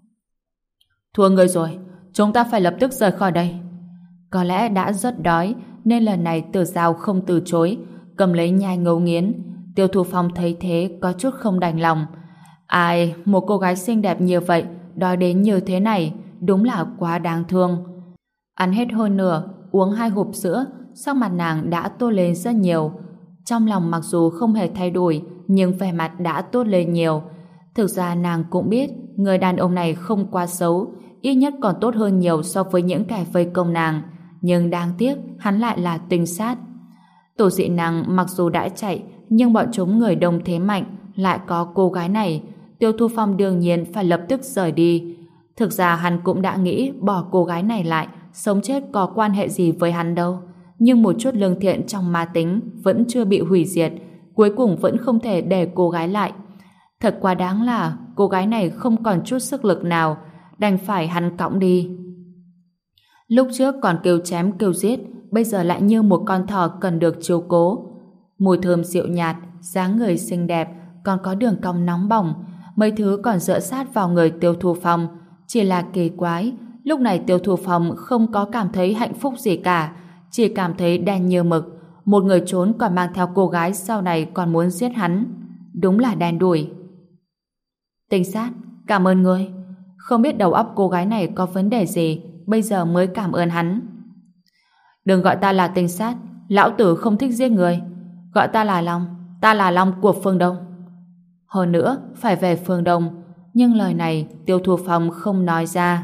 Thua ngươi rồi, chúng ta phải lập tức rời khỏi đây. Có lẽ đã rất đói, nên lần này Tử Giao không từ chối, cầm lấy nhai ngấu nghiến. Tiêu Thu Phong thấy thế có chút không đành lòng. Ai, một cô gái xinh đẹp như vậy, đói đến như thế này, đúng là quá đáng thương. Ăn hết hơn nửa, uống 2 hộp sữa, sắc mặt nàng đã tốt lên rất nhiều. Trong lòng mặc dù không hề thay đổi, nhưng vẻ mặt đã tốt lên nhiều. Thực ra nàng cũng biết người đàn ông này không quá xấu, ít nhất còn tốt hơn nhiều so với những kẻ vây công nàng. Nhưng đáng tiếc hắn lại là tinh sát. Tổ dị nàng mặc dù đã chạy, nhưng bọn chúng người đông thế mạnh, lại có cô gái này. Tiêu Thu Phong đương nhiên phải lập tức rời đi. Thực ra hắn cũng đã nghĩ bỏ cô gái này lại, sống chết có quan hệ gì với hắn đâu. Nhưng một chút lương thiện trong ma tính vẫn chưa bị hủy diệt, cuối cùng vẫn không thể để cô gái lại. Thật quá đáng là cô gái này không còn chút sức lực nào, đành phải hắn cõng đi. Lúc trước còn kêu chém kêu giết, bây giờ lại như một con thỏ cần được chiếu cố. Mùi thơm dịu nhạt, dáng người xinh đẹp, còn có đường cong nóng bỏng, mấy thứ còn dựa sát vào người Tiêu Thu Phong. Chỉ là kỳ quái, lúc này Tiêu Thu Phong không có cảm thấy hạnh phúc gì cả, chỉ cảm thấy đen như mực. Một người trốn còn mang theo cô gái sau này còn muốn giết hắn. Đúng là đen đủi. Tinh sát, cảm ơn ngươi. Không biết đầu óc cô gái này có vấn đề gì, bây giờ mới cảm ơn hắn. Đừng gọi ta là tinh sát, lão tử không thích giết người. Gọi ta là Long, ta là Long của Phương Đông. Hơn nữa, phải về Phương Đông, nhưng lời này Tiêu Thu Phong không nói ra.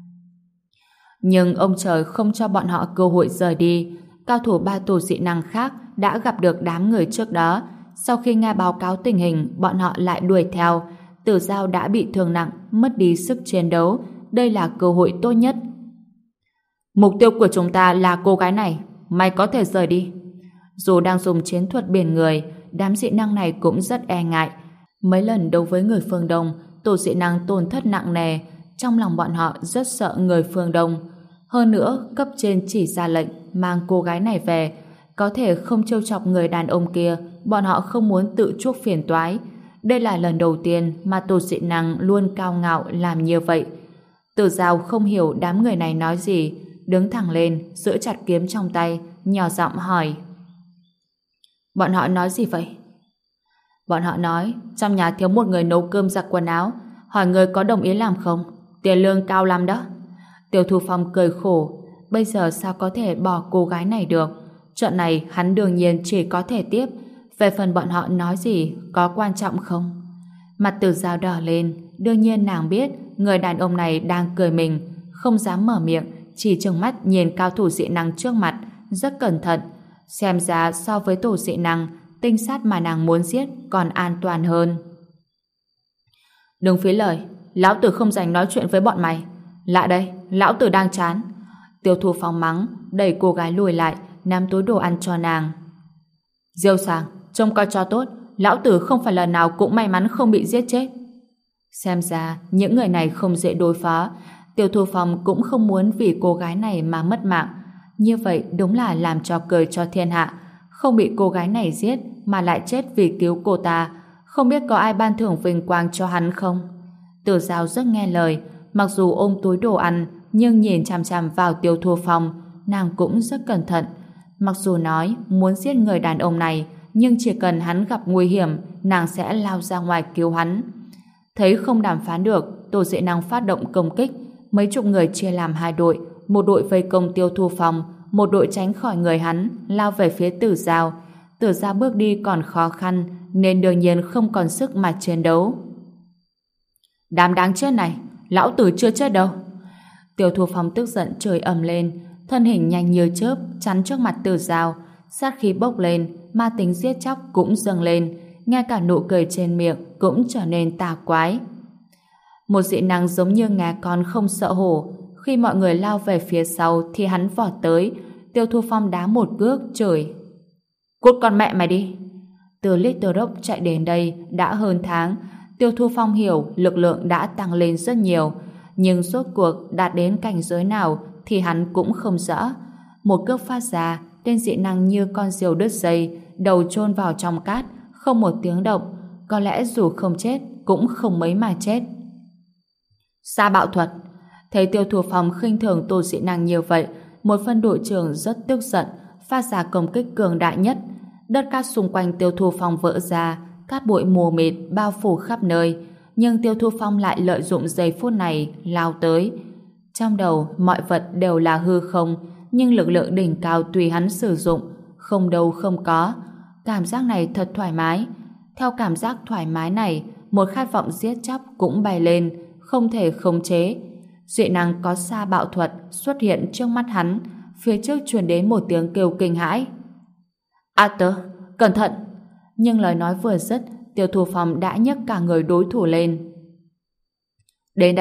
Nhưng ông trời không cho bọn họ cơ hội rời đi. Cao thủ ba tù dị năng khác đã gặp được đám người trước đó. Sau khi nghe báo cáo tình hình, bọn họ lại đuổi theo. Tử Giao đã bị thương nặng, mất đi sức chiến đấu. Đây là cơ hội tốt nhất. Mục tiêu của chúng ta là cô gái này. Mày có thể rời đi. Dù đang dùng chiến thuật biển người, đám dị năng này cũng rất e ngại. Mấy lần đấu với người phương Đông, tổ dị năng tổn thất nặng nề. Trong lòng bọn họ rất sợ người phương Đông. Hơn nữa, cấp trên chỉ ra lệnh mang cô gái này về. Có thể không trêu chọc người đàn ông kia, bọn họ không muốn tự chuốc phiền toái. Đây là lần đầu tiên mà tổ dị năng luôn cao ngạo làm như vậy. Tử Giao không hiểu đám người này nói gì, đứng thẳng lên, giữ chặt kiếm trong tay, nhỏ giọng hỏi. Bọn họ nói gì vậy? Bọn họ nói trong nhà thiếu một người nấu cơm giặt quần áo, hỏi người có đồng ý làm không? Tiền lương cao lắm đó. Tiêu Thu Phong cười khổ, bây giờ sao có thể bỏ cô gái này được? Chuyện này hắn đương nhiên chỉ có thể tiếp. Về phần bọn họ nói gì có quan trọng không? Mặt Tử Giao đỏ lên, đương nhiên nàng biết người đàn ông này đang cười mình, không dám mở miệng, chỉ trừng mắt nhìn cao thủ dị năng trước mặt, rất cẩn thận. Xem ra so với tổ dị năng, tinh sát mà nàng muốn giết còn an toàn hơn. Đừng phí lời, lão tử không dành nói chuyện với bọn mày. Lại đây, lão tử đang chán. Tiêu Thu Phong mắng, đẩy cô gái lùi lại, nắm túi đồ ăn cho nàng. Diêu Sàng, trông coi cho tốt, lão tử không phải lần nào cũng may mắn không bị giết chết. Xem ra những người này không dễ đối phó. Tiêu Thu Phong cũng không muốn vì cô gái này mà mất mạng. Như vậy đúng là làm cho cười cho thiên hạ. Không bị cô gái này giết mà lại chết vì cứu cô ta. Không biết có ai ban thưởng vinh quang cho hắn không? Tử Giao rất nghe lời, mặc dù ôm túi đồ ăn nhưng nhìn chằm chằm vào Tiêu Thu Phong, nàng cũng rất cẩn thận. Mặc dù nói muốn giết người đàn ông này, nhưng chỉ cần hắn gặp nguy hiểm, nàng sẽ lao ra ngoài cứu hắn. Thấy không đàm phán được, tổ dị năng phát động công kích. Mấy chục người chia làm hai đội, một đội vây công Tiêu Thu Phong, một đội tránh khỏi người hắn, lao về phía Tử Giao. Tử Giao bước đi còn khó khăn, nên đương nhiên không còn sức mà chiến đấu. Đám đáng chết này, lão tử chưa chết đâu. Tiêu Thu Phong tức giận chửi ầm lên, thân hình nhanh như chớp chắn trước mặt Tử Giao, sát khí bốc lên, ma tính giết chóc cũng dâng lên, ngay cả nụ cười trên miệng cũng trở nên tà quái. Một dị năng giống như ngà con không sợ hổ, khi mọi người lao về phía sau thì hắn vọt tới. Tiêu Thu Phong đá một cước chửi: Cút con mẹ mày đi. Từ Little Rock chạy đến đây đã hơn tháng. Tiêu Thu Phong hiểu lực lượng đã tăng lên rất nhiều, nhưng rốt cuộc đạt đến cảnh giới nào thì hắn cũng không rõ. Một cước phát ra, tên dị năng như con diều đứt dây, đầu chôn vào trong cát, không một tiếng động. Có lẽ dù không chết cũng không mấy mà chết. Sa bạo thuật. Thấy Tiêu Thu Phong khinh thường tổ dị năng như vậy, một phân đội trưởng rất tức giận, phát ra công kích cường đại nhất. Đất cát xung quanh Tiêu Thu Phong vỡ ra, cát bụi mù mịt bao phủ khắp nơi, nhưng Tiêu Thu Phong lại lợi dụng giây phút này lao tới. Trong đầu mọi vật đều là hư không, nhưng lực lượng đỉnh cao tùy hắn sử dụng, không đâu không có. Cảm giác này thật thoải mái. Theo cảm giác thoải mái này, một khát vọng giết chóc cũng bay lên, không thể khống chế. Dị năng có sa bạo thuật xuất hiện trước mắt hắn, phía trước truyền đến một tiếng kêu kinh hãi. Arthur, cẩn thận! Nhưng lời nói vừa dứt, Tiêu Thu Phong đã nhấc cả người đối thủ lên. Đến đây,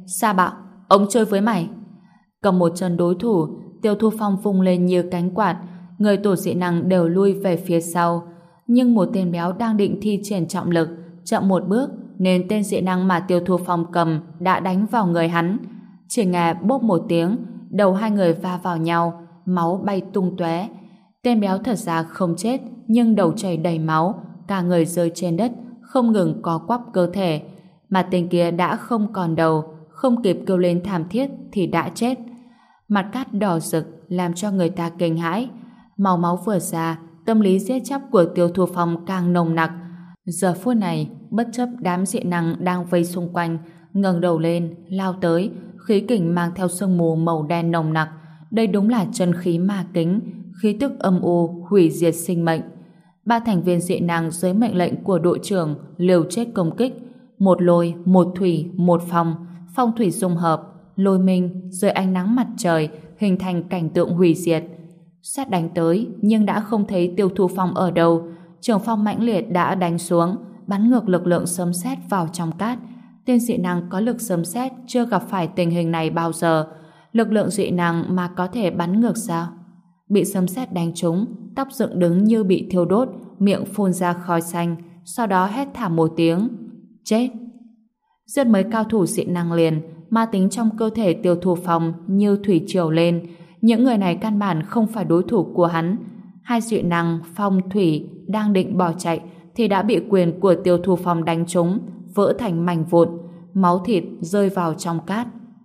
Sa Bạo, ông chơi với mày. Cầm một chân đối thủ, Tiêu Thu Phong vung lên như cánh quạt, người tổ dị năng đều lui về phía sau. Nhưng một tên béo đang định thi triển trọng lực, chậm một bước, nên tên dị năng mà Tiêu Thu Phong cầm đã đánh vào người hắn. Chỉ nghe bốp một tiếng, đầu hai người va vào nhau, máu bay tung tóe. Tên béo thật ra không chết, nhưng đầu chảy đầy máu, cả người rơi trên đất, không ngừng co quắp cơ thể. Mà tên kia đã không còn đầu, không kịp kêu lên thảm thiết thì đã chết. Mặt cát đỏ rực làm cho người ta kinh hãi. Màu máu vừa ra, tâm lý giết chóc của Tiêu Thu Phong càng nồng nặc. Giờ phút này, bất chấp đám dị năng đang vây xung quanh, ngẩng đầu lên, lao tới, khí kình mang theo sương mù màu đen nồng nặc. Đây đúng là chân khí ma kính, khí tức âm u, hủy diệt sinh mệnh. Ba thành viên dị năng dưới mệnh lệnh của đội trưởng liều chết công kích. Một lôi, một thủy, một phong, phong thủy dung hợp, lôi minh dưới ánh nắng mặt trời hình thành cảnh tượng hủy diệt. Sát đánh tới nhưng đã không thấy Tiêu Thu Phong ở đâu. Trường phong mãnh liệt đã đánh xuống, bắn ngược lực lượng sấm sét vào trong cát. Tên dị năng có lực sấm sét chưa gặp phải tình hình này bao giờ. Lực lượng dị năng mà có thể bắn ngược sao? Bị sấm sét đánh trúng, tóc dựng đứng như bị thiêu đốt, miệng phun ra khói xanh, sau đó hét thảm một tiếng. Chết! Rất mấy cao thủ dị năng liền, ma tính trong cơ thể Tiêu Thu Phong như thủy triều lên. Những người này căn bản không phải đối thủ của hắn. Hai dị năng phong thủy đang định bỏ chạy thì đã bị quyền của Tiêu Thu Phong đánh trúng, vỡ thành mảnh vụn, máu thịt rơi vào trong cát.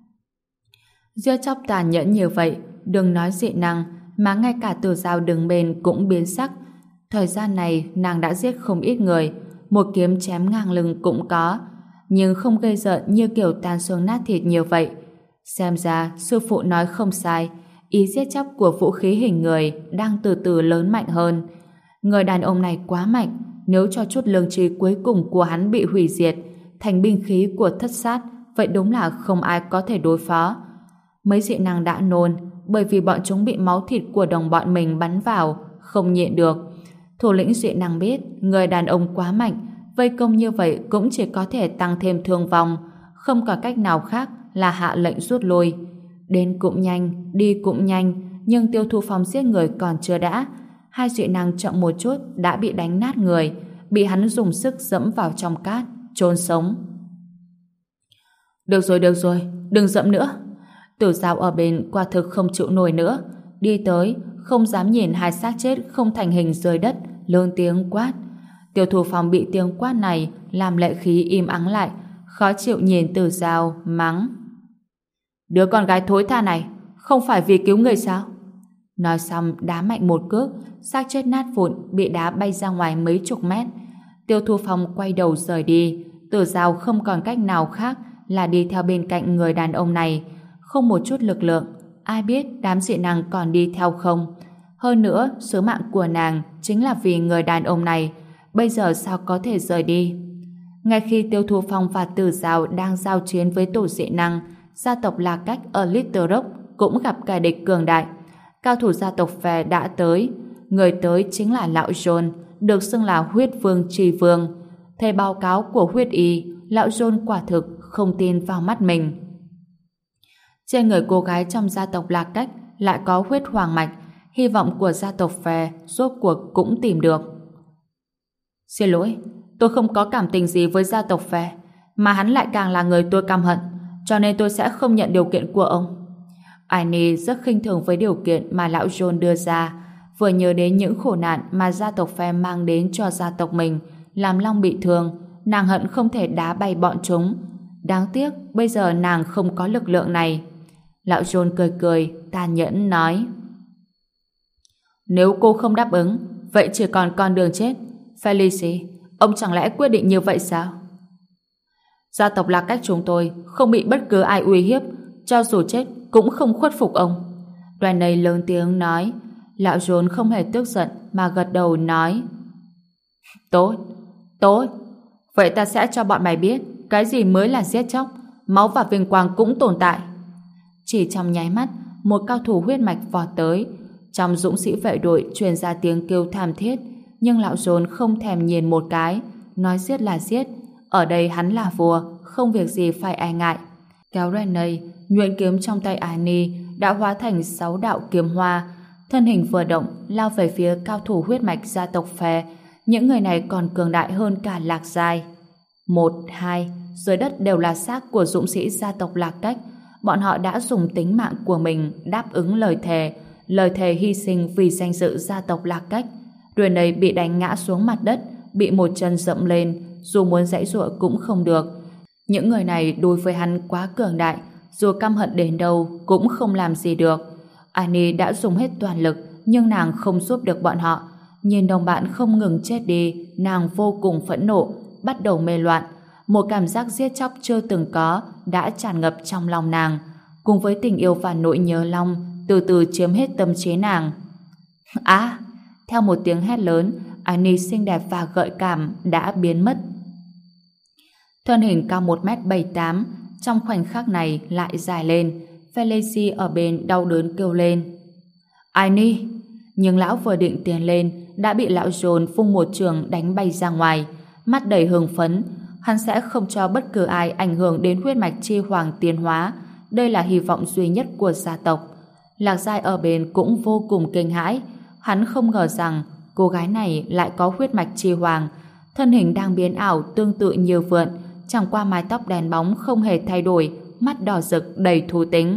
Giết chóc tàn nhẫn như vậy, đừng nói dị năng, mà ngay cả Tử Dao đứng bên cũng biến sắc. Thời gian này nàng đã giết không ít người, một kiếm chém ngang lưng cũng có, nhưng không gây rợn như kiểu tan xương nát thịt như vậy. Xem ra sư phụ nói không sai, ý giết chóc của vũ khí hình người đang từ từ lớn mạnh hơn. Người đàn ông này quá mạnh, nếu cho chút lương tri cuối cùng của hắn bị hủy diệt, thành binh khí của thất sát, vậy đúng là không ai có thể đối phó. Mấy dị năng đã nôn, bởi vì bọn chúng bị máu thịt của đồng bọn mình bắn vào, không nhịn được. Thủ lĩnh dị năng biết người đàn ông quá mạnh, vây công như vậy cũng chỉ có thể tăng thêm thương vong, không có cách nào khác là hạ lệnh rút lui. Đến cũng nhanh, đi cũng nhanh, nhưng Tiêu Thu Phong giết người còn chưa đã. Hai dị năng chậm một chút đã bị đánh nát người, bị hắn dùng sức dẫm vào trong cát, chôn sống. Được rồi, đừng dẫm nữa. Tử Dao ở bên quả thực không chịu nổi nữa, đi tới, không dám nhìn hai xác chết không thành hình dưới đất, lớn tiếng quát. Tiêu Thu Phong bị tiếng quát này làm lệ khí im ắng lại, khó chịu nhìn Tử Dao mắng. Đứa con gái thối tha này, không phải vì cứu người sao? Nói xong đá mạnh một cước, xác chết nát vụn bị đá bay ra ngoài mấy chục mét. Tiêu Thu Phong quay đầu rời đi, Tử Dao không còn cách nào khác là đi theo bên cạnh người đàn ông này, không một chút lực lượng. Ai biết đám dị năng còn đi theo không? Hơn nữa, sứ mạng của nàng chính là vì người đàn ông này, bây giờ sao có thể rời đi? Ngay khi Tiêu Thu Phong và Tử Dao đang giao chiến với tổ dị năng, gia tộc La Cách ở Little Rock cũng gặp kẻ địch cường đại. Cao thủ gia tộc Phè đã tới. Người tới chính là lão John, được xưng là Huyết Vương Tri Vương. Theo báo cáo của Huyết Y, lão John quả thực không tin vào mắt mình. Trên người cô gái trong gia tộc La Cách lại có huyết hoàng mạch, hy vọng của gia tộc Phè rốt cuộc cũng tìm được. Xin lỗi, tôi không có cảm tình gì với gia tộc Phè, mà hắn lại càng là người tôi căm hận, cho nên tôi sẽ không nhận điều kiện của ông. Annie rất khinh thường với điều kiện mà lão John đưa ra, vừa nhớ đến những khổ nạn mà gia tộc Phè mang đến cho gia tộc mình, làm Long bị thương, nàng hận không thể đá bay bọn chúng. Đáng tiếc, bây giờ nàng không có lực lượng này. Lão John cười cười, tàn nhẫn nói: Nếu cô không đáp ứng, vậy chỉ còn con đường chết. Felicie, ông chẳng lẽ quyết định như vậy sao? Gia tộc La Cách chúng tôi không bị bất cứ ai uy hiếp, cho dù chết cũng không khuất phục ông. Đoàn này lớn tiếng nói. Lão John không hề tức giận mà gật đầu nói: Tốt, tốt. Vậy ta sẽ cho bọn mày biết cái gì mới là giết chóc, máu và vinh quang cũng tồn tại. Chỉ trong nháy mắt, một cao thủ huyết mạch vọt tới. Trong dũng sĩ vệ đội truyền ra tiếng kêu thảm thiết, nhưng lão John không thèm nhìn một cái, nói giết là giết. Ở đây hắn là vua, không việc gì phải e ngại. Kéo ra này, nhuyễn kiếm trong tay Annie đã hóa thành 6 đạo kiếm hoa, thân hình vừa động lao về phía cao thủ huyết mạch gia tộc Phe. Những người này còn cường đại hơn cả Lạc Giai. 1, 2, dưới đất đều là xác của dũng sĩ gia tộc Lạc Cách. Bọn họ đã dùng tính mạng của mình đáp ứng lời thề hy sinh vì danh dự gia tộc Lạc Cách. Người này bị đánh ngã xuống mặt đất, bị một chân dẫm lên, dù muốn giãy giụa cũng không được. Những người này đối với hắn quá cường đại, dù căm hận đến đâu cũng không làm gì được. Annie đã dùng hết toàn lực, nhưng nàng không giúp được bọn họ. Nhìn đồng bạn không ngừng chết đi, nàng vô cùng phẫn nộ, bắt đầu mê loạn. Một cảm giác giết chóc chưa từng có đã tràn ngập trong lòng nàng, cùng với tình yêu và nỗi nhớ Long từ từ chiếm hết tâm trí nàng. Theo một tiếng hét lớn, Annie xinh đẹp và gợi cảm đã biến mất. Thân hình cao 1m78, trong khoảnh khắc này lại dài lên. Felicie ở bên đau đớn kêu lên: Annie! Nhưng lão vừa định tiến lên đã bị lão John vung một trường đánh bay ra ngoài. Mắt đầy hưng phấn, hắn sẽ không cho bất cứ ai ảnh hưởng đến huyết mạch chi hoàng tiến hóa. Đây là hy vọng duy nhất của gia tộc. Lạc Giai ở bên cũng vô cùng kinh hãi. Hắn không ngờ rằng cô gái này lại có huyết mạch chi hoàng. Thân hình đang biến ảo tương tự như vượn, chẳng qua mái tóc đen bóng không hề thay đổi, mắt đỏ rực đầy thú tính.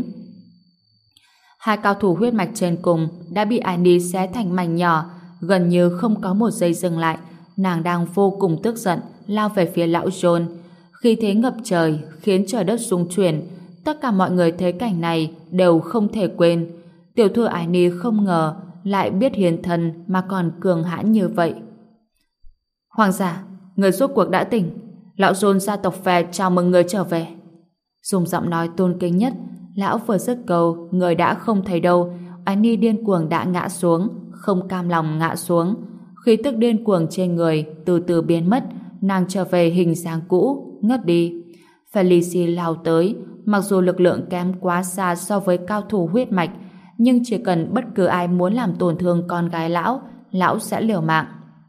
Hai cao thủ huyết mạch trên cùng đã bị Annie xé thành mảnh nhỏ, gần như không có một giây dừng lại. Nàng đang vô cùng tức giận lao về phía lão John. Khí thế ngập trời khiến trời đất rung chuyển. Tất cả mọi người thấy cảnh này đều không thể quên. Tiểu thư Annie không ngờ lại biết hiền thân mà còn cường hãn như vậy. Hoàng giả, người rốt cuộc đã tỉnh. Lão John gia tộc Phe chào mừng người trở về. Dùng giọng nói tôn kính nhất, lão vừa dứt câu, người đã không thấy đâu. Annie điên cuồng đã ngã xuống, không cam lòng ngã xuống. Khí tức điên cuồng trên người từ từ biến mất, nàng trở về hình dáng cũ, ngất đi. Felicie lao tới, mặc dù lực lượng kém quá xa so với cao thủ huyết mạch, nhưng chỉ cần bất cứ ai muốn làm tổn thương con gái lão sẽ liều mạng.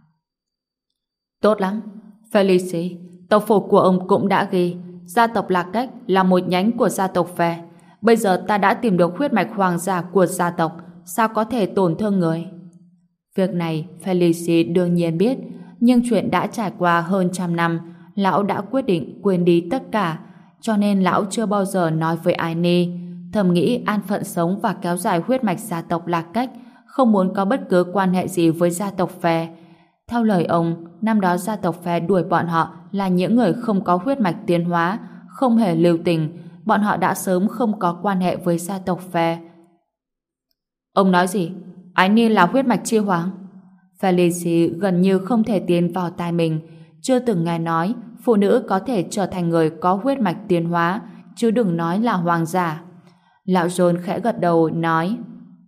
Tốt lắm, Felicie, tộc phủ của ông cũng đã ghi gia tộc Lạc Cách là một nhánh của gia tộc Phe. Bây giờ ta đã tìm được huyết mạch hoàng giả của gia tộc, sao có thể tổn thương người? Việc này Felicie đương nhiên biết, nhưng chuyện đã trải qua hơn 100 năm, lão đã quyết định quên đi tất cả, cho nên lão chưa bao giờ nói với Annie. Thầm nghĩ an phận sống và kéo dài huyết mạch gia tộc Lạc Cách, không muốn có bất cứ quan hệ gì với gia tộc Phe. Theo lời ông, năm đó gia tộc Phe đuổi bọn họ là những người không có huyết mạch tiến hóa, không hề lưu tình, bọn họ đã sớm không có quan hệ với gia tộc Phe. Ông nói gì? Annie là huyết mạch chi hoàng? Felicie gần như không thể tin vào tai mình, chưa từng nghe nói phụ nữ có thể trở thành người có huyết mạch tiến hóa, chứ đừng nói là hoàng giả. Lão John khẽ gật đầu nói: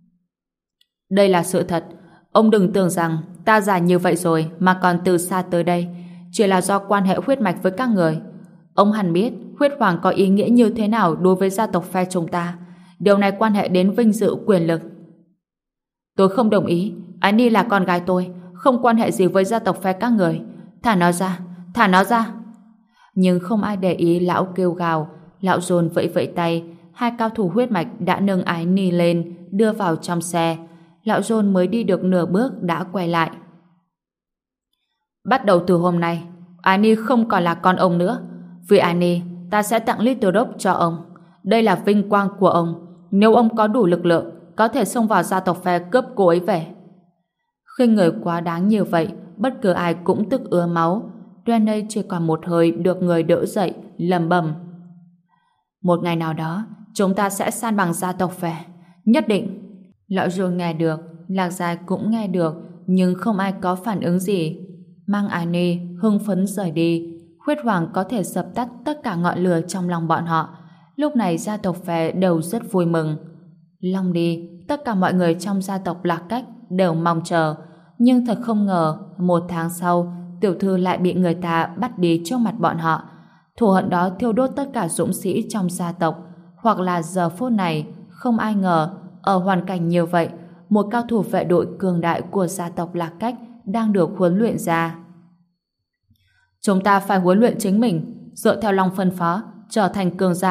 Đây là sự thật. Ông đừng tưởng rằng ta già như vậy rồi mà còn từ xa tới đây, chỉ là do quan hệ huyết mạch với các người. Ông hẳn biết huyết hoàng có ý nghĩa như thế nào đối với gia tộc Phe chúng ta. Điều này quan hệ đến vinh dự quyền lực. Tôi không đồng ý. Annie là con gái tôi, không quan hệ gì với gia tộc Phe các người. Thả nó ra, thả nó ra. Nhưng không ai để ý lão kêu gào. Lão John vẫy vẫy tay. Hai cao thủ huyết mạch đã nâng Annie lên, đưa vào trong xe. Lão John mới đi được nửa bước đã quay lại. Bắt đầu từ hôm nay, Annie không còn là con ông nữa. Vì Annie, ta sẽ tặng Little Rock cho ông. Đây là vinh quang của ông. Nếu ông có đủ lực lượng, có thể xông vào gia tộc Phe cướp cô ấy về. Khinh người quá đáng như vậy, bất cứ ai cũng tức ứa máu. Rennie chỉ còn một hơi được người đỡ dậy, lẩm bẩm: Một ngày nào đó, chúng ta sẽ san bằng gia tộc Phe. Nhất định. Lão John nghe được, Lạc Giai cũng nghe được, nhưng không ai có phản ứng gì. Mang Annie hưng phấn rời đi. Huyết hoàng có thể dập tắt tất cả ngọn lửa trong lòng bọn họ. Lúc này gia tộc Phe đều rất vui mừng. Long đi, tất cả mọi người trong gia tộc Lạc Cách đều mong chờ. Nhưng thật không ngờ, 1 tháng sau, tiểu thư lại bị người ta bắt đi trước mặt bọn họ. Thù hận đó thiêu đốt tất cả dũng sĩ trong gia tộc. Hoặc là giờ phút này, không ai ngờ, ở hoàn cảnh như vậy, một cao thủ vệ đội cường đại của gia tộc Lạc Cách đang được huấn luyện ra. Chúng ta phải huấn luyện chính mình, dựa theo Long phân phó, trở thành cường giả.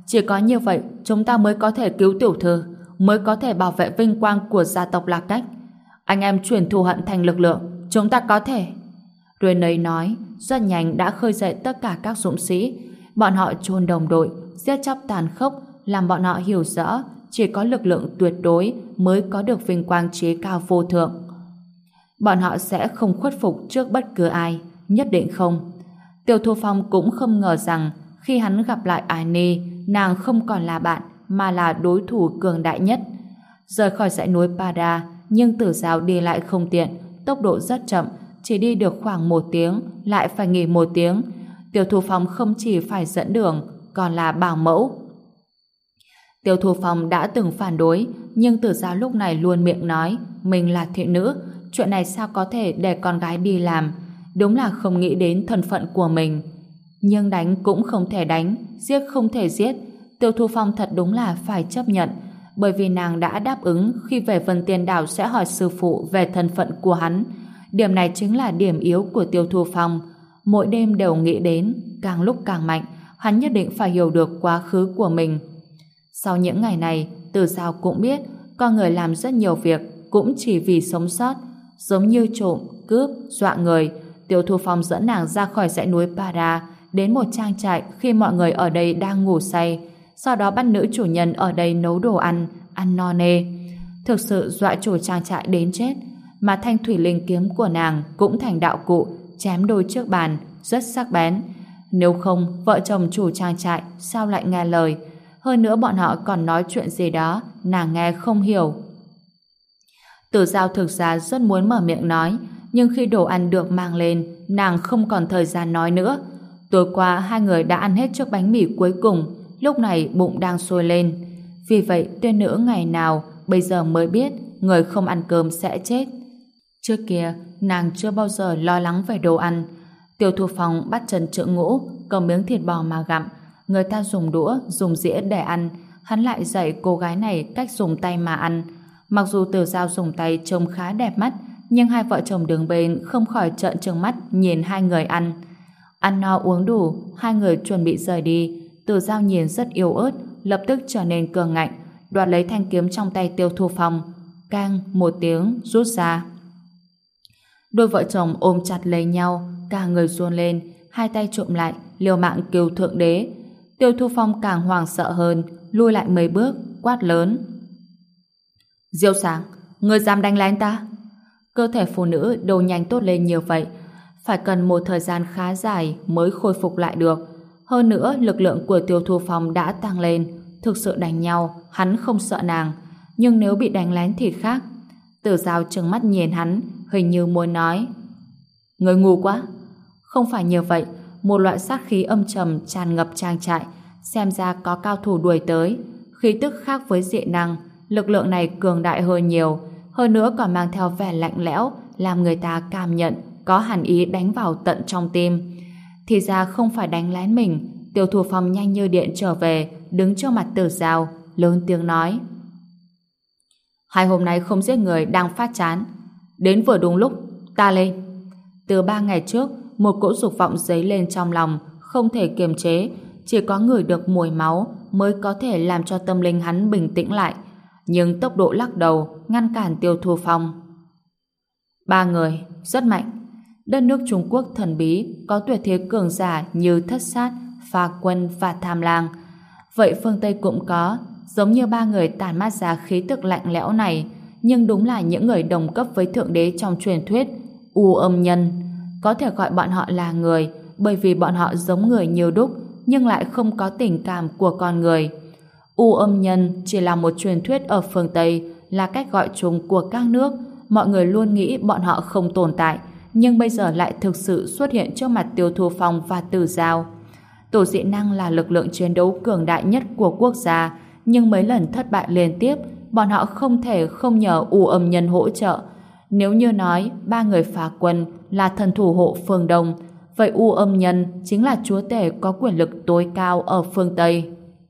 Chỉ có như vậy chúng ta mới có thể cứu tiểu thư, mới có thể bảo vệ vinh quang của gia tộc Lạc Cách. Anh em chuyển thù hận thành lực lượng, chúng ta có thể. Renee nói, rất nhanh đã khơi dậy tất cả các dũng sĩ. Bọn họ chôn đồng đội, giết chóc tàn khốc, làm bọn họ hiểu rõ chỉ có lực lượng tuyệt đối mới có được vinh quang trí cao vô thượng. Bọn họ sẽ không khuất phục trước bất cứ ai, nhất định không. Tiêu Thu Phong cũng không ngờ rằng khi hắn gặp lại Annie, nàng không còn là bạn mà là đối thủ cường đại nhất. Rời khỏi dãy núi Pada, nhưng Tử Giao đi lại không tiện, tốc độ rất chậm, chỉ đi được khoảng 1 tiếng, lại phải nghỉ 1 tiếng. Tiêu Thu Phong không chỉ phải dẫn đường, còn là bảo mẫu. Tiêu Thu Phong đã từng phản đối, nhưng Tử Giao lúc này luôn miệng nói mình là thị nữ, chuyện này sao có thể để con gái đi làm, đúng là không nghĩ đến thân phận của mình. Nhưng đánh cũng không thể đánh, giết không thể giết, Tiêu Thu Phong thật đúng là phải chấp nhận, bởi vì nàng đã đáp ứng khi về Vân Tiên Đảo sẽ hỏi sư phụ về thân phận của hắn. Điểm này chính là điểm yếu của Tiêu Thu Phong, mỗi đêm đều nghĩ đến, càng lúc càng mạnh, hắn nhất định phải hiểu được quá khứ của mình. Sau những ngày này, Tử Giao cũng biết con người làm rất nhiều việc cũng chỉ vì sống sót, giống như trộm, cướp, dọa người. Tiêu Thu Phong dẫn nàng ra khỏi dãy núi Para, đến một trang trại khi mọi người ở đây đang ngủ say, sau đó bắt nữ chủ nhân ở đây nấu đồ ăn, ăn no nê. Thực sự dọa chủ trang trại đến chết, mà thanh thủy linh kiếm của nàng cũng thành đạo cụ, chém đôi trước bàn, rất sắc bén. Nếu không, vợ chồng chủ trang trại sao lại nghe lời? Hơn nữa bọn họ còn nói chuyện gì đó, nàng nghe không hiểu. Tử Giao thực ra rất muốn mở miệng nói, nhưng khi đồ ăn được mang lên, nàng không còn thời gian nói nữa. Tối qua hai người đã ăn hết chiếc bánh mì cuối cùng, lúc này bụng đang sôi lên. Vì vậy tuyên nữ ngày nào bây giờ mới biết người không ăn cơm sẽ chết. Trước kia nàng chưa bao giờ lo lắng về đồ ăn. Tiêu Thu Phong bắt Trần Trượng Ngũ cầm miếng thịt bò mà gặm, người ta dùng đũa, dùng dĩa để ăn, hắn lại dạy cô gái này cách dùng tay mà ăn. Mặc dù Tử Giao dùng tay trông khá đẹp mắt, nhưng hai vợ chồng đứng bên không khỏi trợn trừng mắt nhìn hai người ăn. Ăn no uống đủ, hai người chuẩn bị rời đi. Tử Giao nhìn rất yếu ớt, lập tức trở nên cường ngạnh, đoạt lấy thanh kiếm trong tay Tiêu Thu Phong, cang một tiếng rút ra. Đôi vợ chồng ôm chặt lấy nhau, cả người run lên, hai tay trụm lại, liều mạng kêu thượng đế. Tiêu Thu Phong càng hoảng sợ hơn, lui lại mấy bước, quát lớn: Diêu Sáng, ngươi dám đánh lén ta? Cơ thể phụ nữ đâu nhanh tốt lên nhiều vậy, phải cần một thời gian khá dài mới khôi phục lại được. Hơn nữa lực lượng của Tiêu Thu Phong đã tăng lên, thực sự đánh nhau hắn không sợ nàng, nhưng nếu bị đánh lén thì khác. Tử Giao trừng mắt nhìn hắn, hình như muốn nói: Người ngu quá. Không phải như vậy, một loại sát khí âm trầm tràn ngập trang trại, xem ra có cao thủ đuổi tới. Khí tức khác với dị năng, lực lượng này cường đại hơn nhiều, hơn nữa còn mang theo vẻ lạnh lẽo, làm người ta cảm nhận có hàn ý đánh vào tận trong tim. Thì ra không phải đánh lén mình. Tiêu Thu Phong nhanh như điện trở về, đứng trước mặt Tử Giao, lớn tiếng nói: Hai hôm nay không giết người đang phát chán, đến vừa đúng lúc, ta lên. Từ 3 ngày trước, một cỗ dục vọng dấy lên trong lòng, không thể kiềm chế, chỉ có người được mùi máu mới có thể làm cho tâm linh hắn bình tĩnh lại. Nhưng tốc độ lắc đầu ngăn cản Tiêu Thu Phong. 3 người, rất mạnh. Đất nước Trung Quốc thần bí có tuyệt thế cường giả như Thất Sát, Phà Quân và Tham Lang. Vậy phương Tây cũng có, giống như 3 người tản mát ra khí tức lạnh lẽo này, nhưng đúng là những người đồng cấp với Thượng Đế trong truyền thuyết, U Âm Nhân. Có thể gọi bọn họ là người, bởi vì bọn họ giống người như đúc, nhưng lại không có tình cảm của con người. U Âm Nhân chỉ là một truyền thuyết ở phương Tây, là cách gọi chung của các nước. Mọi người luôn nghĩ bọn họ không tồn tại, nhưng bây giờ lại thực sự xuất hiện trước mặt Tiêu Thu Phong và Tử Giao. Tổ dị năng là lực lượng chiến đấu cường đại nhất của quốc gia, nhưng mấy lần thất bại liên tiếp, bọn họ không thể không nhờ U Âm Nhân hỗ trợ. Nếu như nói 3 người Phá Quân là thần thủ hộ phương Đông, vậy U Âm Nhân chính là chúa tể có quyền lực tối cao ở phương Tây.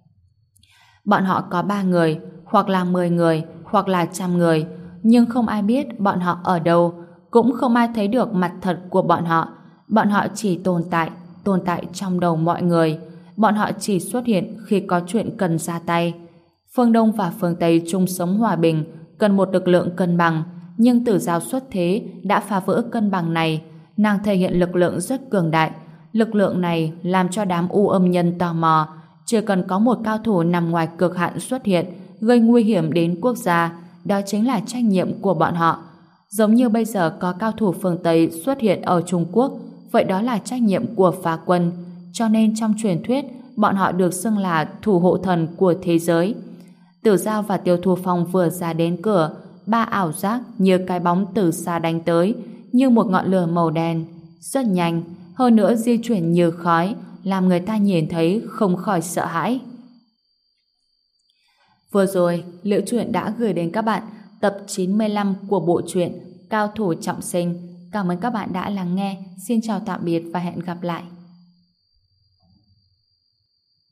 Bọn họ có 3 người, hoặc là 10 người, hoặc là 100 người, nhưng không ai biết bọn họ ở đâu, cũng không ai thấy được mặt thật của bọn họ. Bọn họ chỉ tồn tại trong đầu mọi người. bọn họ chỉ xuất hiện khi có chuyện cần ra tay. Phương Đông và phương Tây chung sống hòa bình, cần một lực lượng cân bằng, nhưng Tử Giao xuất thế đã phá vỡ cân bằng này. Nàng thể hiện lực lượng rất cường đại. Lực lượng này làm cho đám u âm nhân tò mò. Chỉ cần có một cao thủ nằm ngoài cực hạn xuất hiện, gây nguy hiểm đến quốc gia, đó chính là trách nhiệm của bọn họ. Giống như bây giờ có cao thủ phương Tây xuất hiện ở Trung Quốc, vậy đó là trách nhiệm của phá quân. Cho nên trong truyền thuyết, bọn họ được xưng là thủ hộ thần của thế giới. Tử Giao và Tiêu Thu Phong vừa ra đến cửa, ba ảo giác như cái bóng từ xa đánh tới, như một ngọn lửa màu đen, rất nhanh, hơn nữa di chuyển như khói, làm người ta nhìn thấy không khỏi sợ hãi. Vừa rồi, Liễu Chuyện đã gửi đến các bạn tập 95 của bộ truyện Cao thủ trọng sinh. Cảm ơn các bạn đã lắng nghe. Xin chào tạm biệt và hẹn gặp lại.